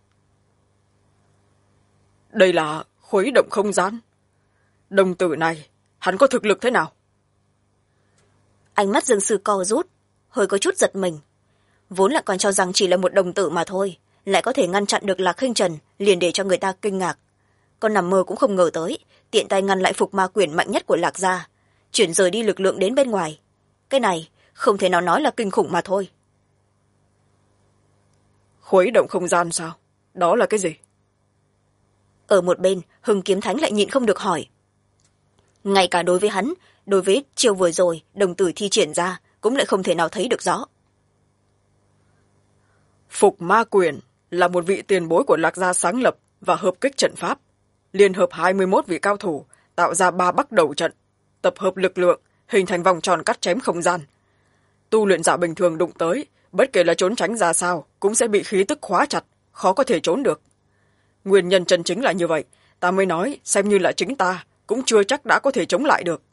Đây là khuấy động không gian. Đồng tử này, hắn có thực lực thế nào? Ánh mắt Dương Sư co rút, hơi có chút giật mình. Vốn là còn cho rằng chỉ là một đồng tử mà thôi, lại có thể ngăn chặn được Lạc Khinh Trần, liền để cho người ta kinh ngạc. Con nằm mơ cũng không ngờ tới, tiện tay ngăn lại Phục Ma Quyển mạnh nhất của Lạc gia, chuyển rời đi lực lượng đến bên ngoài. Cái này không thể nào nói là kinh khủng mà thôi. Khuấy động không gian sao? Đó là cái gì? Ở một bên, Hưng Kiếm Thánh lại nhịn không được hỏi. Ngay cả đối với hắn, đối với chiều vừa rồi đồng tử thi triển ra cũng lại không thể nào thấy được rõ. Phục Ma Quyển là một vị tiền bối của Lạc gia sáng lập và hợp kích trận pháp, liên hợp 21 vị cao thủ tạo ra 3 bắc đầu trận, tập hợp lực lượng hình thành vòng tròn cắt chém không gian. Tu luyện giả bình thường đụng tới, bất kể là trốn tránh ra sao cũng sẽ bị khí tức khóa chặt, khó có thể trốn được. Nguyên nhân chân chính là như vậy, ta mới nói xem như là chính ta cũng chưa chắc đã có thể chống lại được.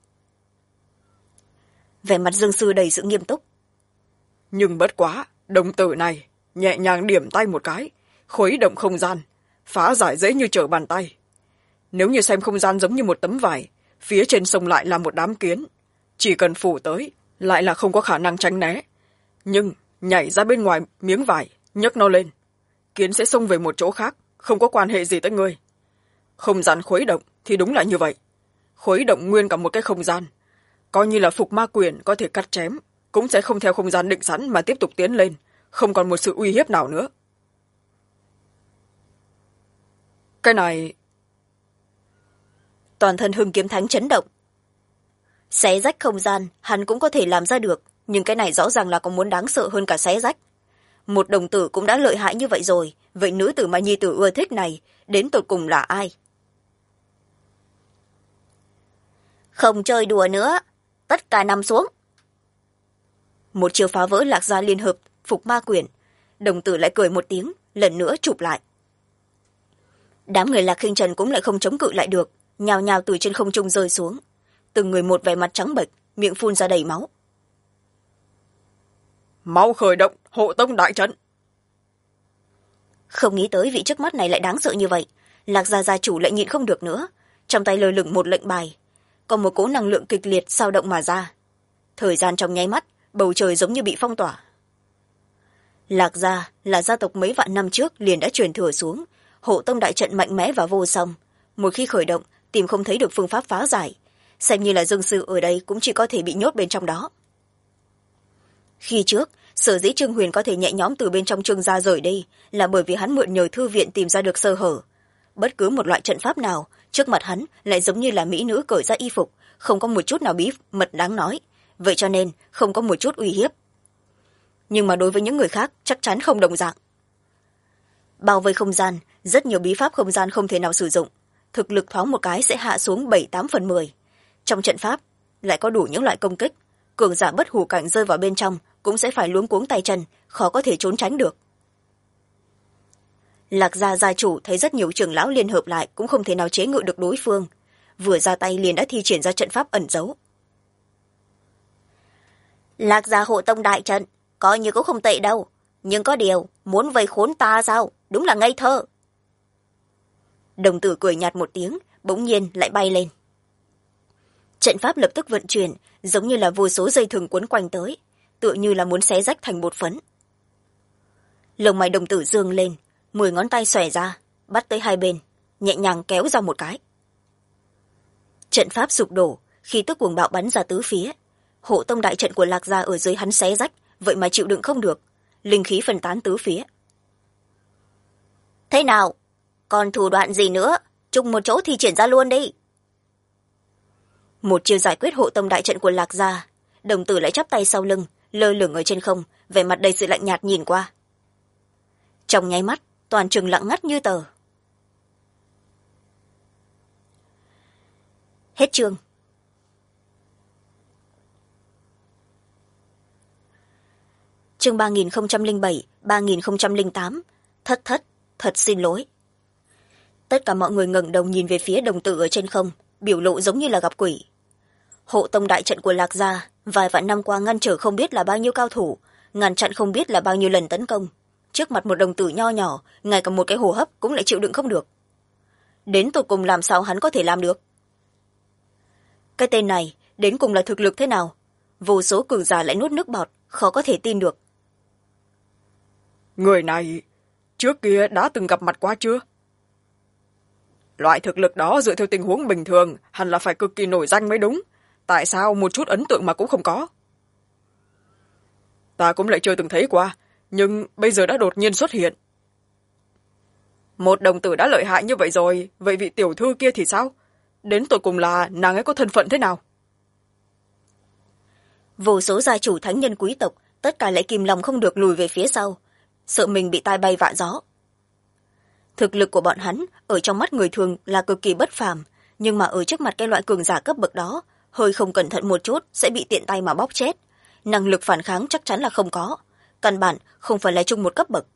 Vẻ mặt Dương Sư đầy sự nghiêm túc. Nhưng bất quá, đồng tử này nhẹ nhàng điểm tay một cái, khuấy động không gian, phá giải dễ như trở bàn tay. Nếu như xem không gian giống như một tấm vải, phía trên sông lại là một đám kiến, chỉ cần phủ tới lại là không có khả năng tránh né. Nhưng nhảy ra bên ngoài miếng vải, nhấc nó lên, kiến sẽ xông về một chỗ khác, không có quan hệ gì tới ngươi. Không gian khuấy động thì đúng là như vậy, khuấy động nguyên cả một cái không gian. Coi như là Phục Ma Quyển có thể cắt chém, cũng sẽ không theo không gian định sẵn mà tiếp tục tiến lên, không còn một sự uy hiếp nào nữa. Cái này... Toàn thân Hưng Kiếm Thánh chấn động. Xé rách không gian hắn cũng có thể làm ra được, nhưng cái này rõ ràng là có muốn đáng sợ hơn cả xé rách. Một đồng tử cũng đã lợi hại như vậy rồi, vậy nữ tử mà nhi tử ưa thích này đến tột cùng là ai? Không chơi đùa nữa, tất cả nằm xuống. Một chiều phá vỡ Lạc gia liên hợp Phục Ma Quyển, đồng tử lại cười một tiếng, lần nữa chụp lại. Đám người Lạc Khinh Trần cũng lại không chống cự lại được, nhào nhào từ trên không trung rơi xuống, từng người một vẻ mặt trắng bệch, miệng phun ra đầy máu. Mau khởi động hộ tông đại trận. Không nghĩ tới vị trước mắt này lại đáng sợ như vậy, Lạc gia gia chủ lại nhịn không được nữa, trong tay lơ lửng một lệnh bài, còn một cỗ năng lượng kịch liệt sao động mà ra. Thời gian trong nháy mắt, bầu trời giống như bị phong tỏa. Lạc gia là gia tộc mấy vạn năm trước liền đã truyền thừa xuống, hộ tông đại trận mạnh mẽ và vô song, một khi khởi động tìm không thấy được phương pháp phá giải, xem như là Dương Sư ở đây cũng chỉ có thể bị nhốt bên trong đó. Khi trước, sở dĩ Trương Huyền có thể nhẹ nhõm từ bên trong Trương gia rời đi là bởi vì hắn mượn nhờ thư viện tìm ra được sơ hở. Bất cứ một loại trận pháp nào trước mặt hắn lại giống như là mỹ nữ cởi ra y phục, không có một chút nào bí mật đáng nói, vậy cho nên không có một chút uy hiếp. Nhưng mà đối với những người khác chắc chắn không đồng dạng. Bao vây không gian, rất nhiều bí pháp không gian không thể nào sử dụng, thực lực thoáng một cái sẽ hạ xuống 7-8/10. Trong trận pháp lại có đủ những loại công kích, cường giả bất hủ cảnh rơi vào bên trong cũng sẽ phải luống cuống tay chân, khó có thể trốn tránh được. Lạc gia gia chủ thấy rất nhiều trưởng lão liên hợp lại cũng không thể nào chế ngự được đối phương, vừa ra tay liền đã thi triển ra trận pháp ẩn giấu. Lạc gia hộ tông đại trận coi như cũng không tệ đâu, nhưng có điều muốn vây khốn ta sao, đúng là ngây thơ. Đồng tử cười nhạt một tiếng, bỗng nhiên lại bay lên. Trận pháp lập tức vận chuyển, giống như là vô số dây thừng quấn quanh tới, tựa như là muốn xé rách thành bột phấn. Lông mày đồng tử dương lên, 10 ngón tay xòe ra, bắt tới hai bên, nhẹ nhàng kéo ra một cái. Trận pháp sụp đổ, khí tức cuồng bạo bắn ra tứ phía. Hộ tông đại trận của Lạc gia ở dưới hắn xé rách, vậy mà chịu đựng không được, linh khí phân tán tứ phía. Thế nào? Còn thủ đoạn gì nữa? Chung một chỗ thì triển ra luôn đi. Một chiều giải quyết hộ tông đại trận của Lạc gia, đồng tử lại chắp tay sau lưng, lơ lửng ở trên không, vẻ mặt đầy sự lạnh nhạt nhìn qua. Trong nháy mắt, toàn trường lặng ngắt như tờ. Hết chương. Chương 3007, 3008. Thất thất, thật xin lỗi. Tất cả mọi người ngẩng đầu nhìn về phía đồng tử ở trên không, biểu lộ giống như là gặp quỷ. Hộ tông đại trận của Lạc gia vài vạn năm qua ngăn trở không biết là bao nhiêu cao thủ, ngăn chặn không biết là bao nhiêu lần tấn công. Trước mặt một đồng tử nho nhỏ, ngay cả một cái hô hấp cũng lại chịu đựng không được. Đến tột cùng làm sao hắn có thể làm được? Cái tên này đến cùng là thực lực thế nào? Vô số cường giả lại nuốt nước bọt, khó có thể tin được. Người này trước kia đã từng gặp mặt qua chưa? Loại thực lực đó dựa theo tình huống bình thường hẳn là phải cực kỳ nổi danh mới đúng. Tại sao một chút ấn tượng mà cũng không có? Ta cũng lại chưa từng thấy qua, nhưng bây giờ đã đột nhiên xuất hiện. Một đồng tử đã lợi hại như vậy rồi, vậy vị tiểu thư kia thì sao? Đến tột cùng là nàng ấy có thân phận thế nào? Vô số gia chủ thánh nhân quý tộc, tất cả lại kìm lòng không được lùi về phía sau, sợ mình bị tai bay vạ gió. Thực lực của bọn hắn ở trong mắt người thường là cực kỳ bất phàm, nhưng mà ở trước mặt cái loại cường giả cấp bậc đó, hơi không cẩn thận một chút sẽ bị tiện tay mà bóp chết. Năng lực phản kháng chắc chắn là không có, căn bản không phải là chung một cấp bậc.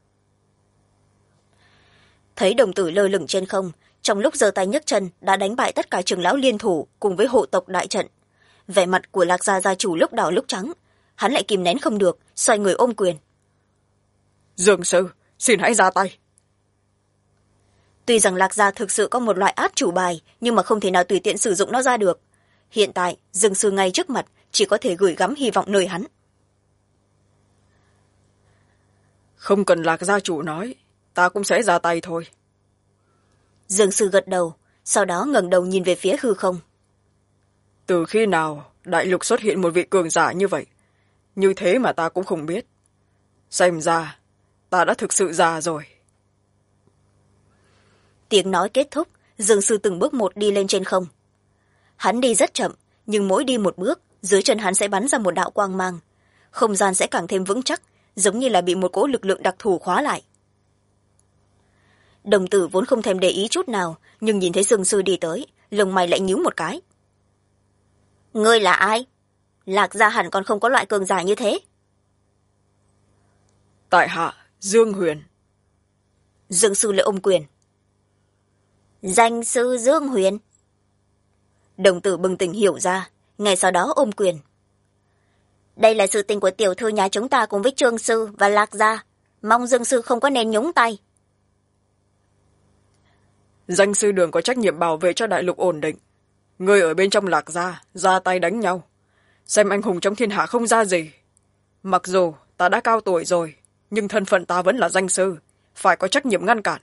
Thấy đồng tử lơ lửng trên không, trong lúc giơ tay nhấc chân đã đánh bại tất cả trưởng lão liên thủ cùng với hộ tộc đại trận. Vẻ mặt của Lạc gia gia chủ lúc đỏ lúc trắng, hắn lại kìm nén không được, xoay người ôm quyền. Dương sư, xin hãy ra tay. Tuy rằng Lạc gia thực sự có một loại át chủ bài, nhưng mà không thể nào tùy tiện sử dụng nó ra được. Hiện tại Dương sư ngay trước mặt, chỉ có thể gửi gắm hy vọng nơi hắn. Không cần Lạc gia chủ nói, ta cũng sẽ ra tay thôi. Dương sư gật đầu, sau đó ngẩng đầu nhìn về phía hư không. Từ khi nào đại lục xuất hiện một vị cường giả như vậy? Như thế mà ta cũng không biết. Xem ra ta đã thực sự già rồi. Tiếng nói kết thúc, Dương sư từng bước một đi lên trên không. Hắn đi rất chậm, nhưng mỗi đi một bước, dưới chân hắn sẽ bắn ra một đạo quang mang. Không gian sẽ càng thêm vững chắc, giống như là bị một cỗ lực lượng đặc thù khóa lại. Đồng tử vốn không thèm để ý chút nào, nhưng nhìn thấy Dương sư đi tới, lông mày lại nhíu một cái. Ngươi là ai? Lạc gia hẳn còn không có loại cường giả như thế. Tại hạ Dương Huyền. Dương sư lại ôm quyền. Danh sư Dương Huyền. Đồng tử bừng tỉnh hiểu ra, ngay sau đó ôm quyền. Đây là sự tình của tiểu thư nhà chúng ta cùng với Trương sư và Lạc gia, mong Dương sư không có nên nhúng tay. Danh sư đường có trách nhiệm bảo vệ cho đại lục ổn định. Người ở bên trong Lạc gia ra tay đánh nhau, xem anh hùng trong thiên hạ không ra gì. Mặc dù ta đã cao tuổi rồi, nhưng thân phận ta vẫn là danh sư, phải có trách nhiệm ngăn cản.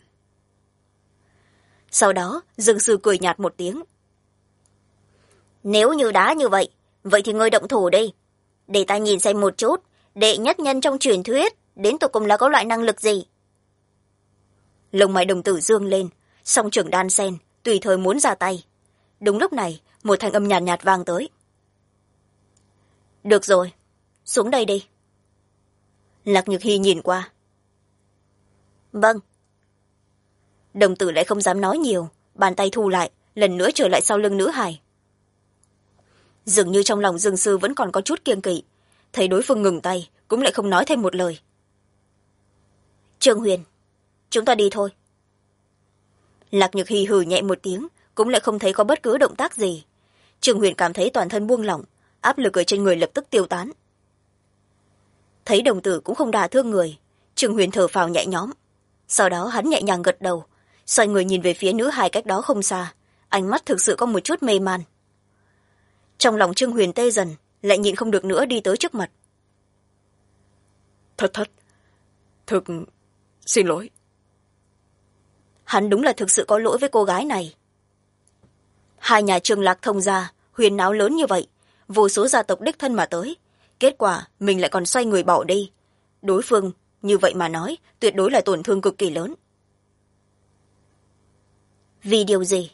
Sau đó Dương sư cười nhạt một tiếng. Nếu như đã như vậy, vậy thì ngươi động thủ đi, để ta nhìn xem một chút đệ nhất nhân trong truyền thuyết đến tột cùng là có loại năng lực gì. Lông mày đồng tử dương lên, song trưởng đan sen tùy thời muốn ra tay. Đúng lúc này một thanh âm nhàn nhạt vang tới. Được rồi, xuống đây đi. Lạc Nhược Hy nhìn qua. Vâng. Đồng tử lại không dám nói nhiều, bàn tay thu lại, lần nữa trở lại sau lưng nữ hài. Dường như trong lòng Dương sư vẫn còn có chút kiêng kỵ, thấy đối phương ngừng tay cũng lại không nói thêm một lời. Trương Huyền, chúng ta đi thôi. Lạc Nhược Hy hừ nhẹ một tiếng, cũng lại không thấy có bất cứ động tác gì. Trương Huyền cảm thấy toàn thân buông lỏng, áp lực ở trên người lập tức tiêu tán. Thấy đồng tử cũng không đả thương người, Trương Huyền thở phào nhẹ nhõm. Sau đó hắn nhẹ nhàng gật đầu, xoay người nhìn về phía nữ hài cách đó không xa, ánh mắt thực sự có một chút mê man. Trong lòng Trương Huyền tê dần, lại nhịn không được nữa đi tới trước mặt. Thất thất, thực xin lỗi. Hắn đúng là thực sự có lỗi với cô gái này. Hai nhà Trương Lạc thông gia, huyền náo lớn như vậy, vô số gia tộc đích thân mà tới, kết quả mình lại còn xoay người bỏ đi. Đối phương như vậy mà nói, tuyệt đối là tổn thương cực kỳ lớn. Vì điều gì?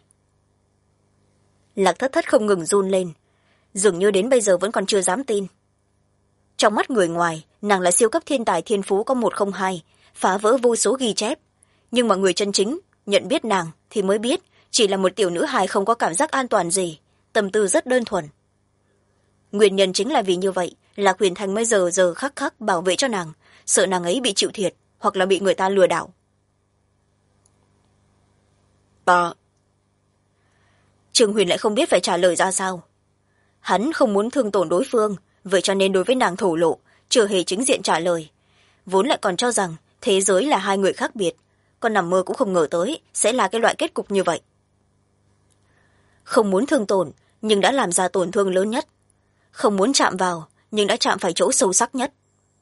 Lạc thất thất không ngừng run lên, dường như đến bây giờ vẫn còn chưa dám tin. Trong mắt người ngoài, nàng là siêu cấp thiên tài thiên phú có 102, phá vỡ vô số ghi chép. Nhưng mà người chân chính nhận biết nàng thì mới biết chỉ là một tiểu nữ hài không có cảm giác an toàn gì, tâm tư rất đơn thuần. Nguyên nhân chính là vì như vậy, Lạc Huyền Thành mới giờ giờ khắc khắc bảo vệ cho nàng, sợ nàng ấy bị chịu thiệt hoặc là bị người ta lừa đảo. Ta... Trương Huyền lại không biết phải trả lời ra sao. Hắn không muốn thương tổn đối phương, vậy cho nên đối với nàng thổ lộ, chưa hề chính diện trả lời. Vốn lại còn cho rằng thế giới là hai người khác biệt, còn nằm mơ cũng không ngờ tới sẽ là cái loại kết cục như vậy. Không muốn thương tổn, nhưng đã làm ra tổn thương lớn nhất. Không muốn chạm vào, nhưng đã chạm phải chỗ sâu sắc nhất.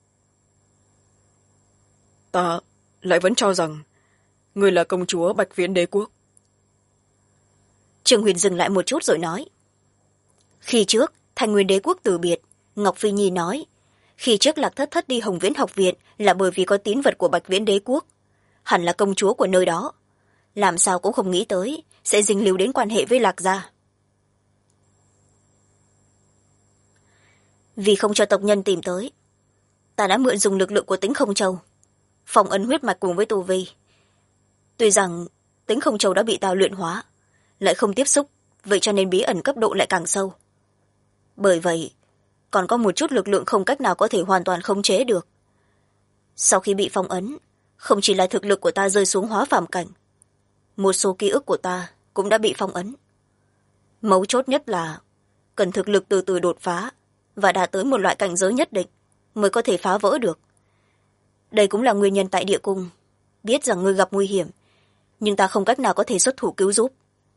Ta lại vẫn cho rằng người là công chúa Bạch Viễn Đế Quốc. Trương Huyền dừng lại một chút rồi nói. Khi trước, Thanh Nguyên Đế Quốc từ biệt, Ngọc Phi Nhi nói, khi trước Lạc Thất Thất đi Hồng Viễn học viện là bởi vì có tín vật của Bạch Viễn Đế Quốc. Hẳn là công chúa của nơi đó. Làm sao cũng không nghĩ tới, sẽ dính líu đến quan hệ với Lạc gia. Vì không cho tộc nhân tìm tới, ta đã mượn dùng lực lượng của Tính Không Châu, phong ấn huyết mạch cùng với tu vi. Tuy rằng Tính Không Châu đã bị ta luyện hóa, lại không tiếp xúc, vậy cho nên bí ẩn cấp độ lại càng sâu. Bởi vậy, còn có một chút lực lượng không cách nào có thể hoàn toàn khống chế được. Sau khi bị phong ấn, không chỉ là thực lực của ta rơi xuống hóa phàm cảnh, một số ký ức của ta cũng đã bị phong ấn. Mấu chốt nhất là cần thực lực từ từ đột phá và đạt tới một loại cảnh giới nhất định mới có thể phá vỡ được. Đây cũng là nguyên nhân tại địa cung biết rằng ngươi gặp nguy hiểm, nhưng ta không cách nào có thể xuất thủ cứu giúp.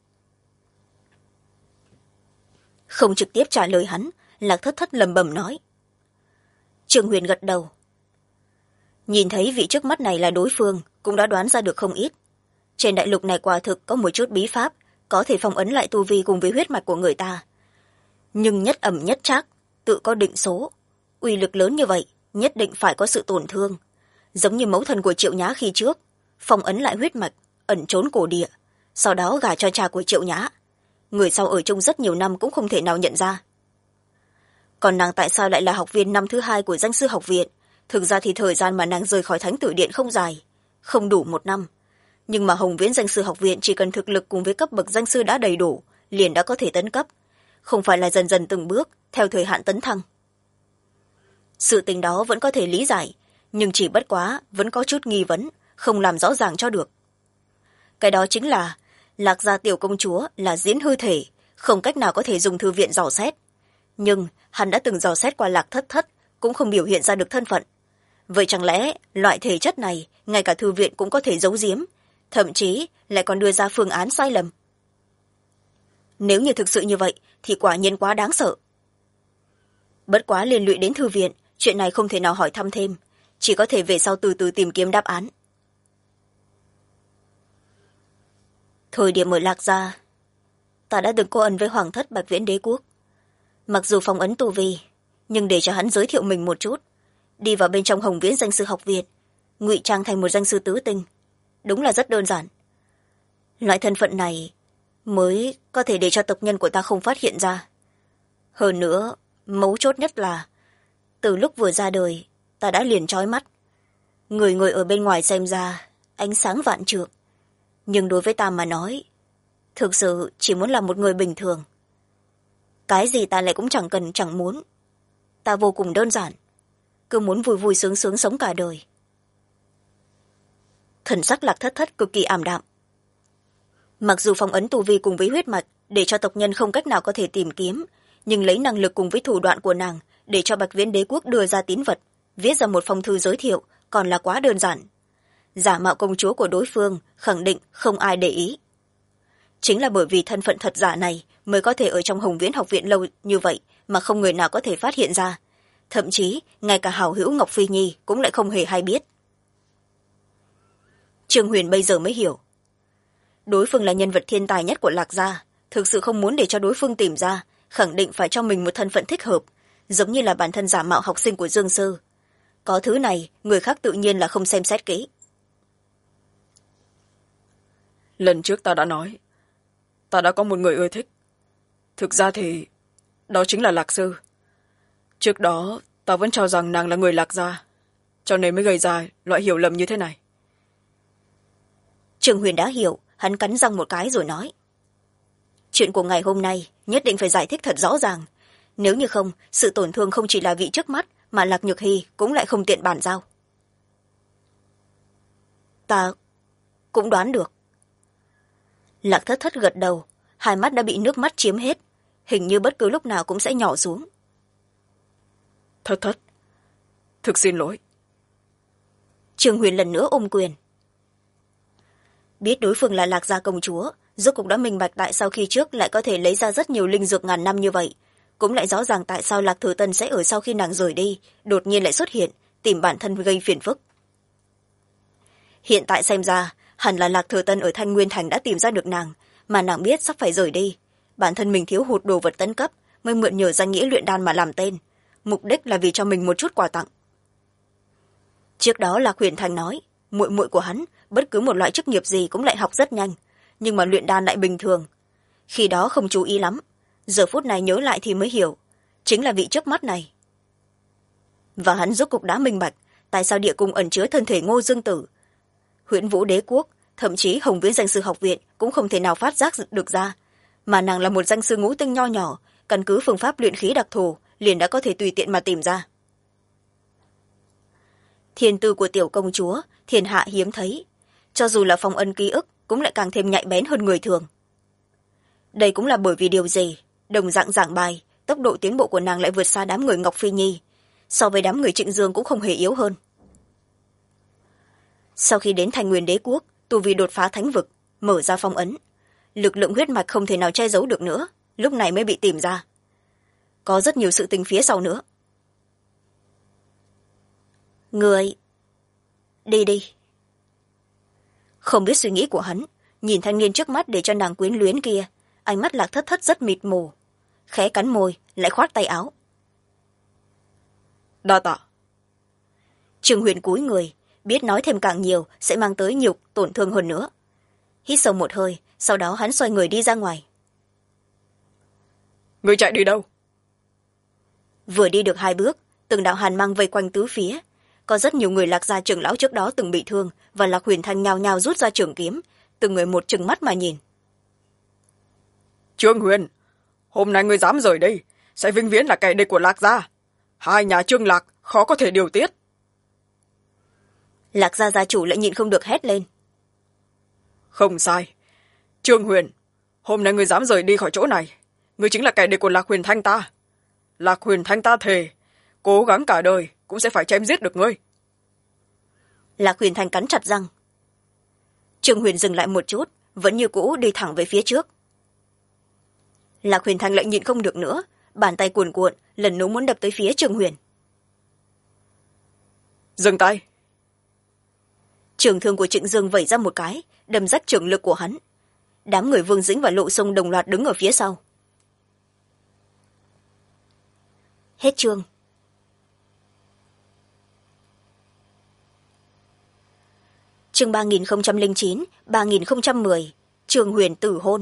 Không trực tiếp trả lời hắn, Lạc Thất Thất lẩm bẩm nói. Trương Huyền gật đầu. Nhìn thấy vị trước mắt này là đối phương, cũng đã đoán ra được không ít. Trên đại lục này quả thực có một chút bí pháp có thể phong ấn lại tu vi cùng với huyết mạch của người ta. Nhưng nhất ẩm nhất trác, tự có định số. Uy lực lớn như vậy, nhất định phải có sự tổn thương. Giống như mẫu thần của Triệu Nhã khi trước, phong ấn lại huyết mạch, ẩn trốn cổ địa, sau đó gả cho cha của Triệu Nhã. Người sau ở chung rất nhiều năm cũng không thể nào nhận ra. Còn nàng tại sao lại là học viên năm thứ 2 của danh sư học viện? Thực ra thì thời gian mà nàng rời khỏi Thánh Tử Điện không dài, không đủ 1 năm. Nhưng mà Hồng Viễn danh sư học viện chỉ cần thực lực cùng với cấp bậc danh sư đã đầy đủ, liền đã có thể tấn cấp. Không phải là dần dần từng bước, theo thời hạn tấn thăng. Sự tình đó vẫn có thể lý giải, nhưng chỉ bất quá vẫn có chút nghi vấn, không làm rõ ràng cho được. Cái đó chính là Lạc gia tiểu công chúa là diễn hư thể, không cách nào có thể dùng thư viện dò xét. Nhưng hắn đã từng dò xét qua Lạc Thất Thất, cũng không biểu hiện ra được thân phận. Vậy chẳng lẽ loại thể chất này ngay cả thư viện cũng có thể giấu giếm, thậm chí lại còn đưa ra phương án sai lầm? Nếu như thực sự như vậy thì quả nhiên quá đáng sợ. Bất quá liên lụy đến thư viện, chuyện này không thể nào hỏi thăm thêm, chỉ có thể về sau từ từ tìm kiếm đáp án. Thời điểm ở Lạc gia, ta đã từng có ân với Hoàng thất Bạch Viễn Đế Quốc. Mặc dù phong ấn tu vi, nhưng để cho hắn giới thiệu mình một chút, đi vào bên trong Hồng Viễn danh sư học viện, ngụy trang thành một danh sư tứ tinh, đúng là rất đơn giản. Loại thân phận này mới có thể để cho tộc nhân của ta không phát hiện ra. Hơn nữa, mấu chốt nhất là từ lúc vừa ra đời, ta đã liền trói mắt. Người người ở bên ngoài xem ra ánh sáng vạn trượng, nhưng đối với ta mà nói, thực sự chỉ muốn là một người bình thường. Cái gì ta lại cũng chẳng cần chẳng muốn. Ta vô cùng đơn giản, cứ muốn vui vui sướng sướng sống cả đời. Thần sắc Lạc Thất Thất cực kỳ ảm đạm. Mặc dù phong ấn tu vi cùng với huyết mạch để cho tộc nhân không cách nào có thể tìm kiếm, nhưng lấy năng lực cùng với thủ đoạn của nàng để cho Bạch Viễn Đế Quốc đưa ra tín vật, viết ra một phong thư giới thiệu còn là quá đơn giản. Giả mạo công chúa của đối phương khẳng định không ai để ý. Chính là bởi vì thân phận thật giả này mới có thể ở trong Hồng Viễn học viện lâu như vậy mà không người nào có thể phát hiện ra. Thậm chí ngay cả hảo hữu Ngọc Phi Nhi cũng lại không hề hay biết. Trương Huyền bây giờ mới hiểu, đối phương là nhân vật thiên tài nhất của Lạc gia, thực sự không muốn để cho đối phương tìm ra, khẳng định phải cho mình một thân phận thích hợp, giống như là bản thân giả mạo học sinh của Dương Sư. Có thứ này, người khác tự nhiên là không xem xét kỹ. Lần trước ta đã nói, ta đã có một người ưa thích. Thực ra thì đó chính là Lạc Sư. Trước đó ta vẫn cho rằng nàng là người Lạc gia, cho nên mới gây ra loại hiểu lầm như thế này. Trương Huyền đã hiểu, hắn cắn răng một cái rồi nói. Chuyện của ngày hôm nay nhất định phải giải thích thật rõ ràng. Nếu như không, sự tổn thương không chỉ là vị trước mắt, mà Lạc Nhược Hy cũng lại không tiện bàn giao. Ta cũng đoán được. Lạc Thất Thất gật đầu, hai mắt đã bị nước mắt chiếm hết, hình như bất cứ lúc nào cũng sẽ nhỏ xuống. Thất Thất, thực xin lỗi. Trương Huyền lần nữa ôm quyền. Biết đối phương là Lạc gia công chúa, rốt cục đã minh bạch tại sao khi trước lại có thể lấy ra rất nhiều linh dược ngàn năm như vậy, cũng lại rõ ràng tại sao Lạc Thừa Tân sẽ ở sau khi nàng rời đi đột nhiên lại xuất hiện tìm bản thân gây phiền phức. Hiện tại xem ra hẳn là Lạc Thừa Tân ở Thanh Nguyên Thành đã tìm ra được nàng, mà nàng biết sắp phải rời đi, bản thân mình thiếu hụt đồ vật tấn cấp mới mượn nhờ danh nghĩa luyện đan mà làm tên, mục đích là vì cho mình một chút quà tặng. Trước đó Lạc Huyền Thành nói muội muội của hắn bất cứ một loại chức nghiệp gì cũng lại học rất nhanh, nhưng mà luyện đan lại bình thường. Khi đó không chú ý lắm, giờ phút này nhớ lại thì mới hiểu, chính là vị trước mắt này. Và hắn rốt cục đã minh bạch tại sao địa cung ẩn chứa thân thể Ngô Dương Tử, Huyễn Vũ Đế Quốc, thậm chí Hồng Viễn Danh Sư Học Viện cũng không thể nào phát giác được ra, mà nàng là một danh sư ngũ tinh nho nhỏ, căn cứ phương pháp luyện khí đặc thù liền đã có thể tùy tiện mà tìm ra. Thiên tư của tiểu công chúa thiên hạ hiếm thấy, cho dù là phong ân ký ức cũng lại càng thêm nhạy bén hơn người thường. Đây cũng là bởi vì điều gì, đồng dạng giảng bài, tốc độ tiến bộ của nàng lại vượt xa đám người Ngọc Phi Nhi, so với đám người Trịnh Dương cũng không hề yếu hơn. Sau khi đến Thành Nguyên Đế Quốc, tu vi đột phá thánh vực, mở ra phong ấn, lực lượng huyết mạch không thể nào che giấu được nữa, lúc này mới bị tìm ra. Có rất nhiều sự tình phía sau nữa. Người đi đi. Không biết suy nghĩ của hắn, nhìn thanh niên trước mắt để cho nàng quyến luyến kia, ánh mắt Lạc Thất Thất rất mịt mù, khẽ cắn môi lại khoát tay áo. Đa tạ. Trương Huyền cúi người, biết nói thêm càng nhiều sẽ mang tới nhiều tổn thương hơn nữa. Hít sâu một hơi, sau đó hắn xoay người đi ra ngoài. Người chạy đi đâu? Vừa đi được hai bước, từng đạo hàn mang vây quanh tứ phía, có rất nhiều người Lạc gia trưởng lão trước đó từng bị thương, và Lạc Huyền Thanh nhao nhao rút ra trường kiếm, từng người một trừng mắt mà nhìn. Trương Huyền, hôm nay ngươi dám rời đi sẽ vĩnh viễn là kẻ địch của Lạc gia, hai nhà Trương Lạc khó có thể điều tiết. Lạc gia gia chủ lại nhịn không được hét lên. Không sai, Trương Huyền, hôm nay ngươi dám rời đi khỏi chỗ này, ngươi chính là kẻ địch của Lạc Huyền Thanh ta. Lạc Huyền Thanh ta thề cố gắng cả đời cũng sẽ phải chém giết được ngươi. Lạc Huyền Thanh cắn chặt răng. Trương Huyền dừng lại một chút, vẫn như cũ đi thẳng về phía trước. Lạc Huyền Thanh lại nhịn không được nữa, bàn tay cuồn cuộn lần nữa muốn đập tới phía Trương Huyền. Dừng tay. Trường thương của Trịnh Dương vẩy ra một cái, đâm rách trường lực của hắn. Đám người Vương Dĩnh và Lộ Sông đồng loạt đứng ở phía sau. Hết chương. Chương 3009, 3010, Trương Huyền tử hôn.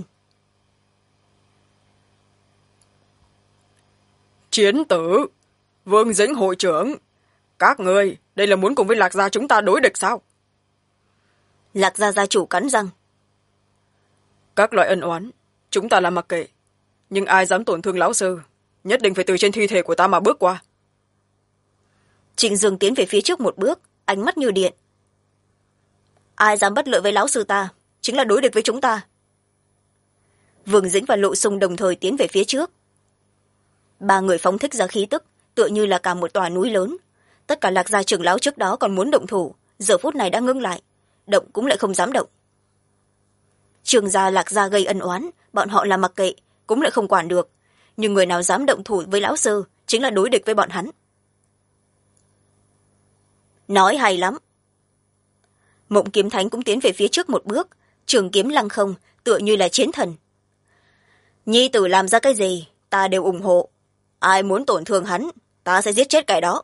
Chiến tử, Vương Dĩnh hội trưởng, các ngươi đây là muốn cùng với Lạc gia chúng ta đối địch sao? Lạc gia gia chủ cắn răng. Các loại ân oán chúng ta là mặc kệ, nhưng ai dám tổn thương lão sư nhất định phải từ trên thi thể của ta mà bước qua. Trịnh Dương tiến về phía trước một bước, ánh mắt như điện. Ai dám bất lợi với lão sư ta chính là đối địch với chúng ta. Vương Dĩnh và Lộ Sung đồng thời tiến về phía trước. Ba người phóng thích ra khí tức tựa như là cả một tòa núi lớn. Tất cả Lạc gia trưởng lão trước đó còn muốn động thủ, giờ phút này đã ngưng lại, động cũng lại không dám động. Trương gia Lạc gia gây ân oán, bọn họ là mặc kệ cũng lại không quản được, nhưng người nào dám động thủ với lão sư chính là đối địch với bọn hắn. Nói hay lắm. Mộng Kiếm Thánh cũng tiến về phía trước một bước, trường kiếm lăng không tựa như là chiến thần. Nhi tử làm ra cái gì ta đều ủng hộ, ai muốn tổn thương hắn ta sẽ giết chết kẻ đó.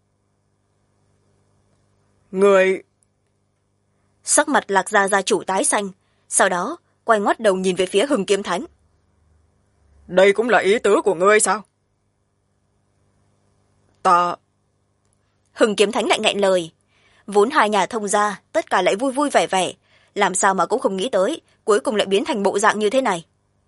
Người... Sắc mặt Lạc gia gia chủ tái xanh, sau đó quay ngoắt đầu nhìn về phía Hưng Kiếm Thánh. Đây cũng là ý tứ của ngươi sao? Hưng Kiếm Thánh lại nghẹn lời. Vốn hai nhà thông gia, tất cả lại vui vui vẻ vẻ, làm sao mà cũng không nghĩ tới cuối cùng lại biến thành bộ dạng như thế này.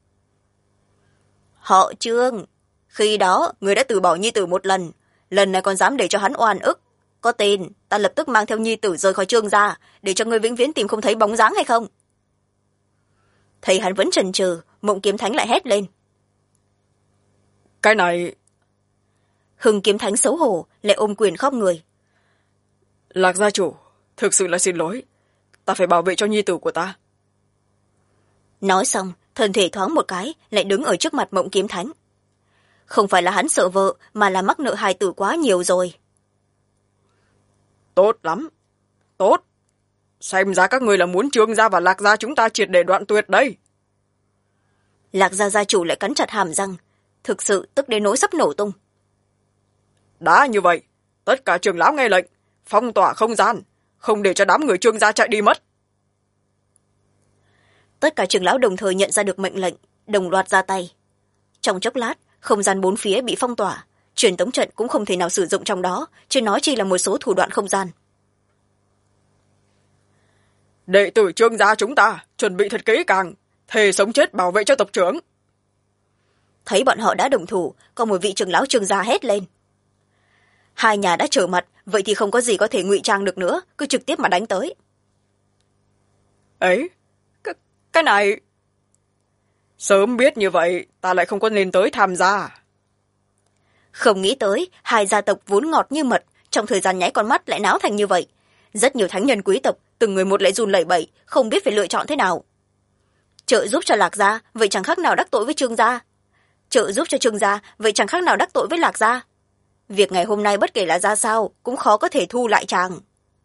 Họ Trương, khi đó người đã từ bỏ nhi tử một lần, lần này còn dám để cho hắn oan ức. Có tin ta lập tức mang theo nhi tử rời khỏi Trương gia, để cho người vĩnh viễn tìm không thấy bóng dáng hay không? Thấy hắn vẫn chần chừ, Mộng Kiếm Thánh lại hét lên. Cái này... Hưng Kiếm Thánh xấu hổ lại ôm quyền khóc người. Lạc gia chủ, thực sự là xin lỗi, ta phải bảo vệ cho nhi tử của ta. Nói xong, thân thể thoáng một cái lại đứng ở trước mặt Mộng Kiếm Thánh. Không phải là hắn sợ vợ, mà là mắc nợ hài tử quá nhiều rồi. Tốt lắm, tốt. Xem ra các người là muốn Trương gia và Lạc gia chúng ta triệt để đoạn tuyệt đây. Lạc gia gia chủ lại cắn chặt hàm răng, thực sự tức đến nỗi sắp nổ tung. Đã như vậy, tất cả trưởng lão nghe lệnh, phong tỏa không gian, không để cho đám người Trương gia chạy đi mất. Tất cả trưởng lão đồng thời nhận ra được mệnh lệnh, đồng loạt ra tay. Trong chốc lát, không gian bốn phía bị phong tỏa, truyền tống trận cũng không thể nào sử dụng trong đó, chứ nói chi là một số thủ đoạn không gian. Đệ tử Trương gia chúng ta chuẩn bị thật kỹ càng, thề sống chết bảo vệ cho tộc trưởng. Thấy bọn họ đã đồng thủ, có một vị trưởng lão Trương gia hét lên. Hai nhà đã trở mặt, vậy thì không có gì có thể ngụy trang được nữa, cứ trực tiếp mà đánh tới. Ấy, cái này... Sớm biết như vậy, ta lại không có nên tới tham gia. Không nghĩ tới, hai gia tộc vốn ngọt như mật, trong thời gian nháy con mắt lại náo thành như vậy. Rất nhiều thánh nhân quý tộc, từng người một lại run lẩy bẩy, không biết phải lựa chọn thế nào. Trợ giúp cho Lạc gia, vậy chẳng khác nào đắc tội với Trương gia. Trợ giúp cho Trương gia, vậy chẳng khác nào đắc tội với Lạc gia. Việc ngày hôm nay bất kể là ra sao, cũng khó có thể thu lại chàng.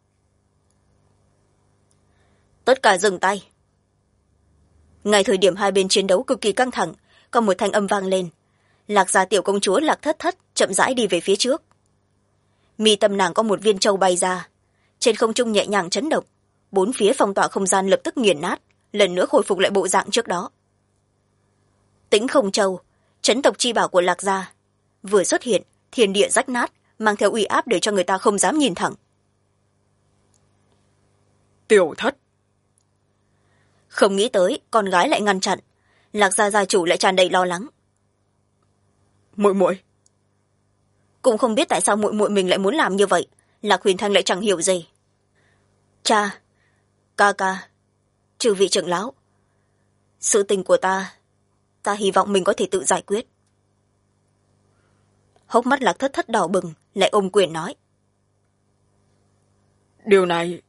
Tất cả dừng tay. Ngay thời điểm hai bên chiến đấu cực kỳ căng thẳng, có một thanh âm vang lên. Lạc gia tiểu công chúa Lạc Thất Thất chậm rãi đi về phía trước. Mi tâm nàng có một viên châu bay ra, trên không trung nhẹ nhàng chấn động, bốn phía phong tỏa không gian lập tức nghiền nát, lần nữa khôi phục lại bộ dạng trước đó. Tĩnh Không Châu, chấn tộc chi bảo của Lạc gia, vừa xuất hiện, thiên địa rách nát, mang theo uy áp để cho người ta không dám nhìn thẳng. Tiểu Thất. Không nghĩ tới, con gái lại ngăn chặn, Lạc gia gia chủ lại tràn đầy lo lắng. Muội muội. Cũng không biết tại sao muội muội mình lại muốn làm như vậy, Lạc Huyền Thanh lại chẳng hiểu gì. Cha, ca ca, trừ vị trưởng lão, sự tình của ta hy vọng mình có thể tự giải quyết. Hốc mắt Lạc Thất Thất đỏ bừng, lại ôm quyền nói. Điều này...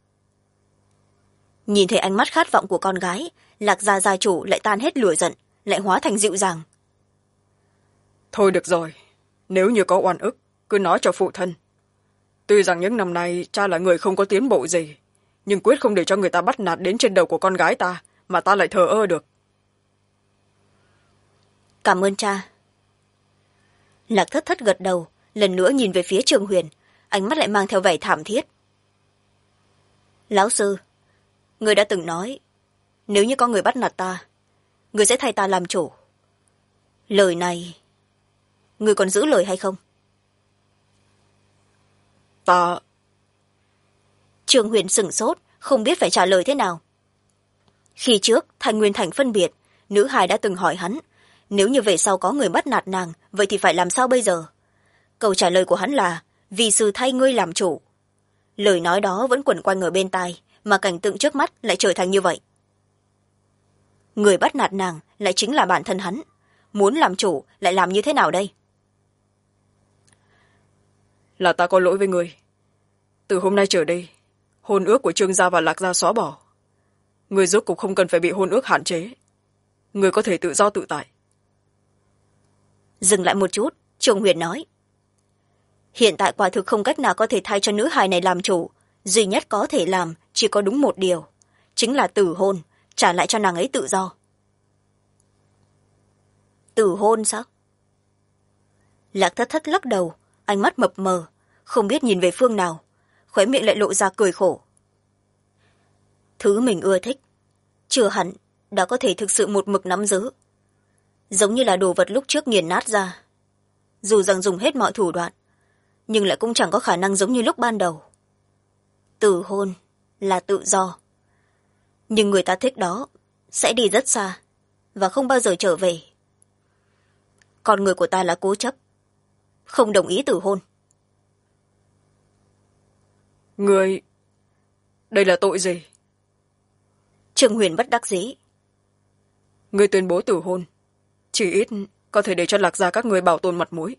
Nhìn thấy ánh mắt khát vọng của con gái, Lạc gia gia chủ lại tan hết lửa giận, lại hóa thành dịu dàng. Thôi được rồi, nếu như có oan ức, cứ nói cho phụ thân. Tuy rằng những năm nay cha là người không có tiến bộ gì, nhưng quyết không để cho người ta bắt nạt đến trên đầu của con gái ta, mà ta lại thờ ơ được. Cảm ơn cha. Lạc Thất Thất gật đầu, lần nữa nhìn về phía Trường Huyền, ánh mắt lại mang theo vẻ thảm thiết. Lão sư, người đã từng nói, nếu như có người bắt nạt ta, người sẽ thay ta làm chủ. Lời này, người còn giữ lời hay không? Ta... Trường Huyền sửng sốt, không biết phải trả lời thế nào. Khi trước, Thanh Nguyên Thành phân biệt, nữ hài đã từng hỏi hắn, nếu như về sau có người bắt nạt nàng, vậy thì phải làm sao bây giờ? Câu trả lời của hắn là, vì sư thay ngươi làm chủ. Lời nói đó vẫn quẩn quanh ở bên tai, mà cảnh tượng trước mắt lại trở thành như vậy. Người bắt nạt nàng lại chính là bản thân hắn. Muốn làm chủ lại làm như thế nào đây? Là ta có lỗi với người. Từ hôm nay trở đi, hôn ước của Trương gia và Lạc gia xóa bỏ. Người rốt cuộc không cần phải bị hôn ước hạn chế. Người có thể tự do tự tại. Dừng lại một chút, Trường Huyền nói. Hiện tại quả thực không cách nào có thể thay cho nữ hài này làm chủ. Duy nhất có thể làm chỉ có đúng một điều, chính là tử hôn, trả lại cho nàng ấy tự do. Tử hôn sao? Lạc Thất Thất lắc đầu, ánh mắt mập mờ, không biết nhìn về phương nào, khóe miệng lại lộ ra cười khổ. Thứ mình ưa thích, chưa hẳn đã có thể thực sự một mực nắm giữ. Giống như là đồ vật lúc trước nghiền nát ra. Dù rằng dùng hết mọi thủ đoạn, nhưng lại cũng chẳng có khả năng giống như lúc ban đầu. Từ hôn là tự do, nhưng người ta thích đó sẽ đi rất xa và không bao giờ trở về. Con người của ta là cố chấp, không đồng ý từ hôn. Người... đây là tội gì? Trương Huyền bất đắc dĩ. Người tuyên bố từ hôn, chỉ ít có thể để cho Lạc gia các người bảo tồn mặt mũi.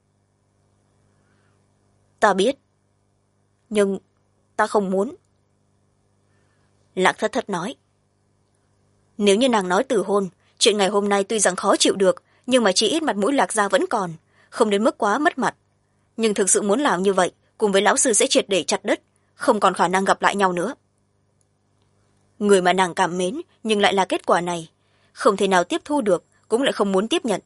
Ta biết, nhưng ta không muốn. Lạc Thất Thất nói. Nếu như nàng nói từ hôn, chuyện ngày hôm nay tuy rằng khó chịu được, nhưng mà chỉ ít mặt mũi Lạc gia vẫn còn, không đến mức quá mất mặt. Nhưng thực sự muốn làm như vậy, cùng với lão sư sẽ triệt để chặt đứt, không còn khả năng gặp lại nhau nữa. Người mà nàng cảm mến nhưng lại là kết quả này, không thể nào tiếp thu được, cũng lại không muốn tiếp nhận.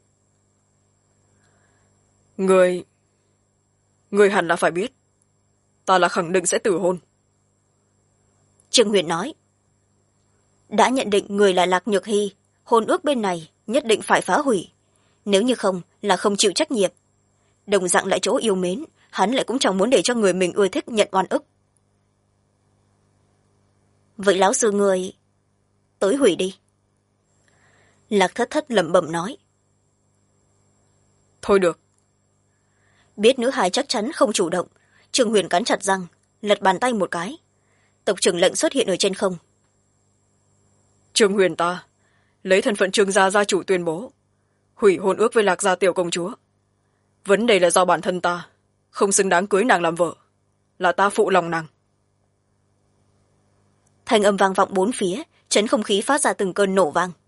Người hẳn là phải biết, ta là khẳng định sẽ từ hôn. Trương Huyền nói. Đã nhận định người là Lạc Nhược Hy, hôn ước bên này nhất định phải phá hủy, nếu như không là không chịu trách nhiệm. Đồng dạng lại chỗ yêu mến, hắn lại cũng chẳng muốn để cho người mình ưa thích nhận oan ức. Vậy lão sư người tới hủy đi. Lạc Thất Thất lẩm bẩm nói. Thôi được. Biết nữ hài chắc chắn không chủ động, Trương Huyền cắn chặt răng, lật bàn tay một cái. Tộc trưởng lệnh xuất hiện ở trên không. Trương Huyền ta lấy thân phận Trương gia gia chủ tuyên bố hủy hôn ước với Lạc gia tiểu công chúa. Vấn đề là do bản thân ta không xứng đáng cưới nàng làm vợ, là ta phụ lòng nàng. Thanh âm vang vọng bốn phía, chấn không khí phát ra từng cơn nổ vang.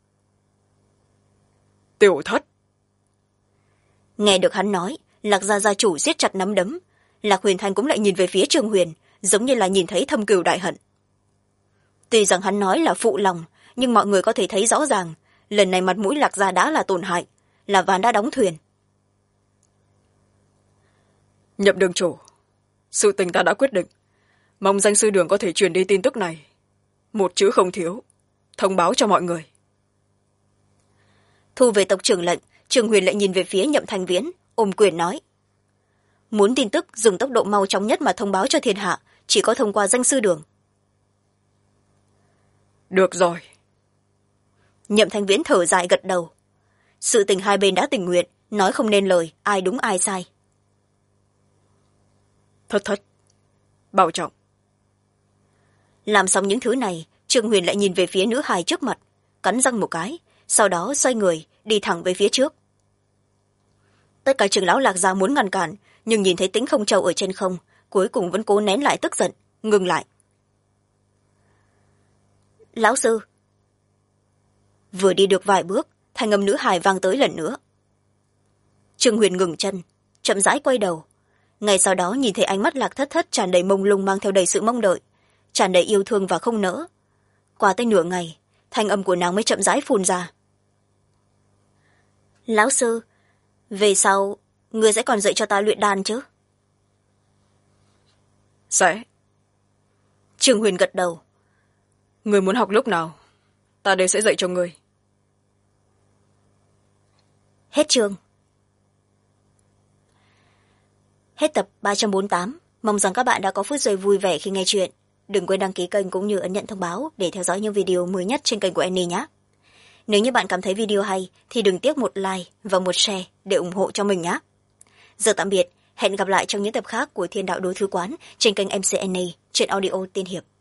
Tiểu Thất. Nghe được hắn nói, Lạc gia gia chủ siết chặt nắm đấm. Lạc Huyền Thanh cũng lại nhìn về phía Trương Huyền, giống như là nhìn thấy thâm cừu đại hận. Tuy rằng hắn nói là phụ lòng, nhưng mọi người có thể thấy rõ ràng, lần này mặt mũi Lạc gia đã là tổn hại, là ván đã đóng thuyền. Nhậm đường chủ, sự tình ta đã quyết định, mong danh sư đường có thể truyền đi tin tức này, một chữ không thiếu, thông báo cho mọi người. Thu về tộc trưởng lệnh, Trương Huyền lại nhìn về phía Nhậm Thanh Viễn, ôm quyền nói. Muốn tin tức dùng tốc độ mau chóng nhất mà thông báo cho thiên hạ, chỉ có thông qua danh sư đường. Được rồi. Nhậm Thanh Viễn thở dài gật đầu. Sự tình hai bên đã tình nguyện, nói không nên lời, ai đúng ai sai. Thất Thất, bảo trọng. Làm xong những thứ này, Trương Huyền lại nhìn về phía nữ hài trước mặt, cắn răng một cái, sau đó xoay người, đi thẳng về phía trước. Tất cả trưởng lão Lạc gia muốn ngăn cản, nhưng nhìn thấy Tĩnh Không Châu ở trên không, cuối cùng vẫn cố nén lại tức giận, ngừng lại. Lão sư. Vừa đi được vài bước, thanh âm nữ hài vang tới lần nữa. Trương Huyền ngừng chân, chậm rãi quay đầu. Ngay sau đó nhìn thấy ánh mắt Lạc Thất Thất tràn đầy mông lung, mang theo đầy sự mong đợi, tràn đầy yêu thương và không nỡ. Qua tới nửa ngày, thanh âm của nàng mới chậm rãi phun ra. Lão sư, về sau người sẽ còn dạy cho ta luyện đàn chứ? Sẽ. Trương Huyền gật đầu. Người muốn học lúc nào, ta đều sẽ dạy cho người. Hết chương. Hết tập 348. Mong rằng các bạn đã có phút giây vui vẻ khi nghe chuyện. Đừng quên đăng ký kênh cũng như ấn nhận thông báo để theo dõi những video mới nhất trên kênh của Annie nhé. Nếu như bạn cảm thấy video hay thì đừng tiếc một like và một share để ủng hộ cho mình nhé. Giờ tạm biệt, hẹn gặp lại trong những tập khác của Thiên Đạo Đối Thư Quán trên kênh MC Annie trên Audio Tiên Hiệp.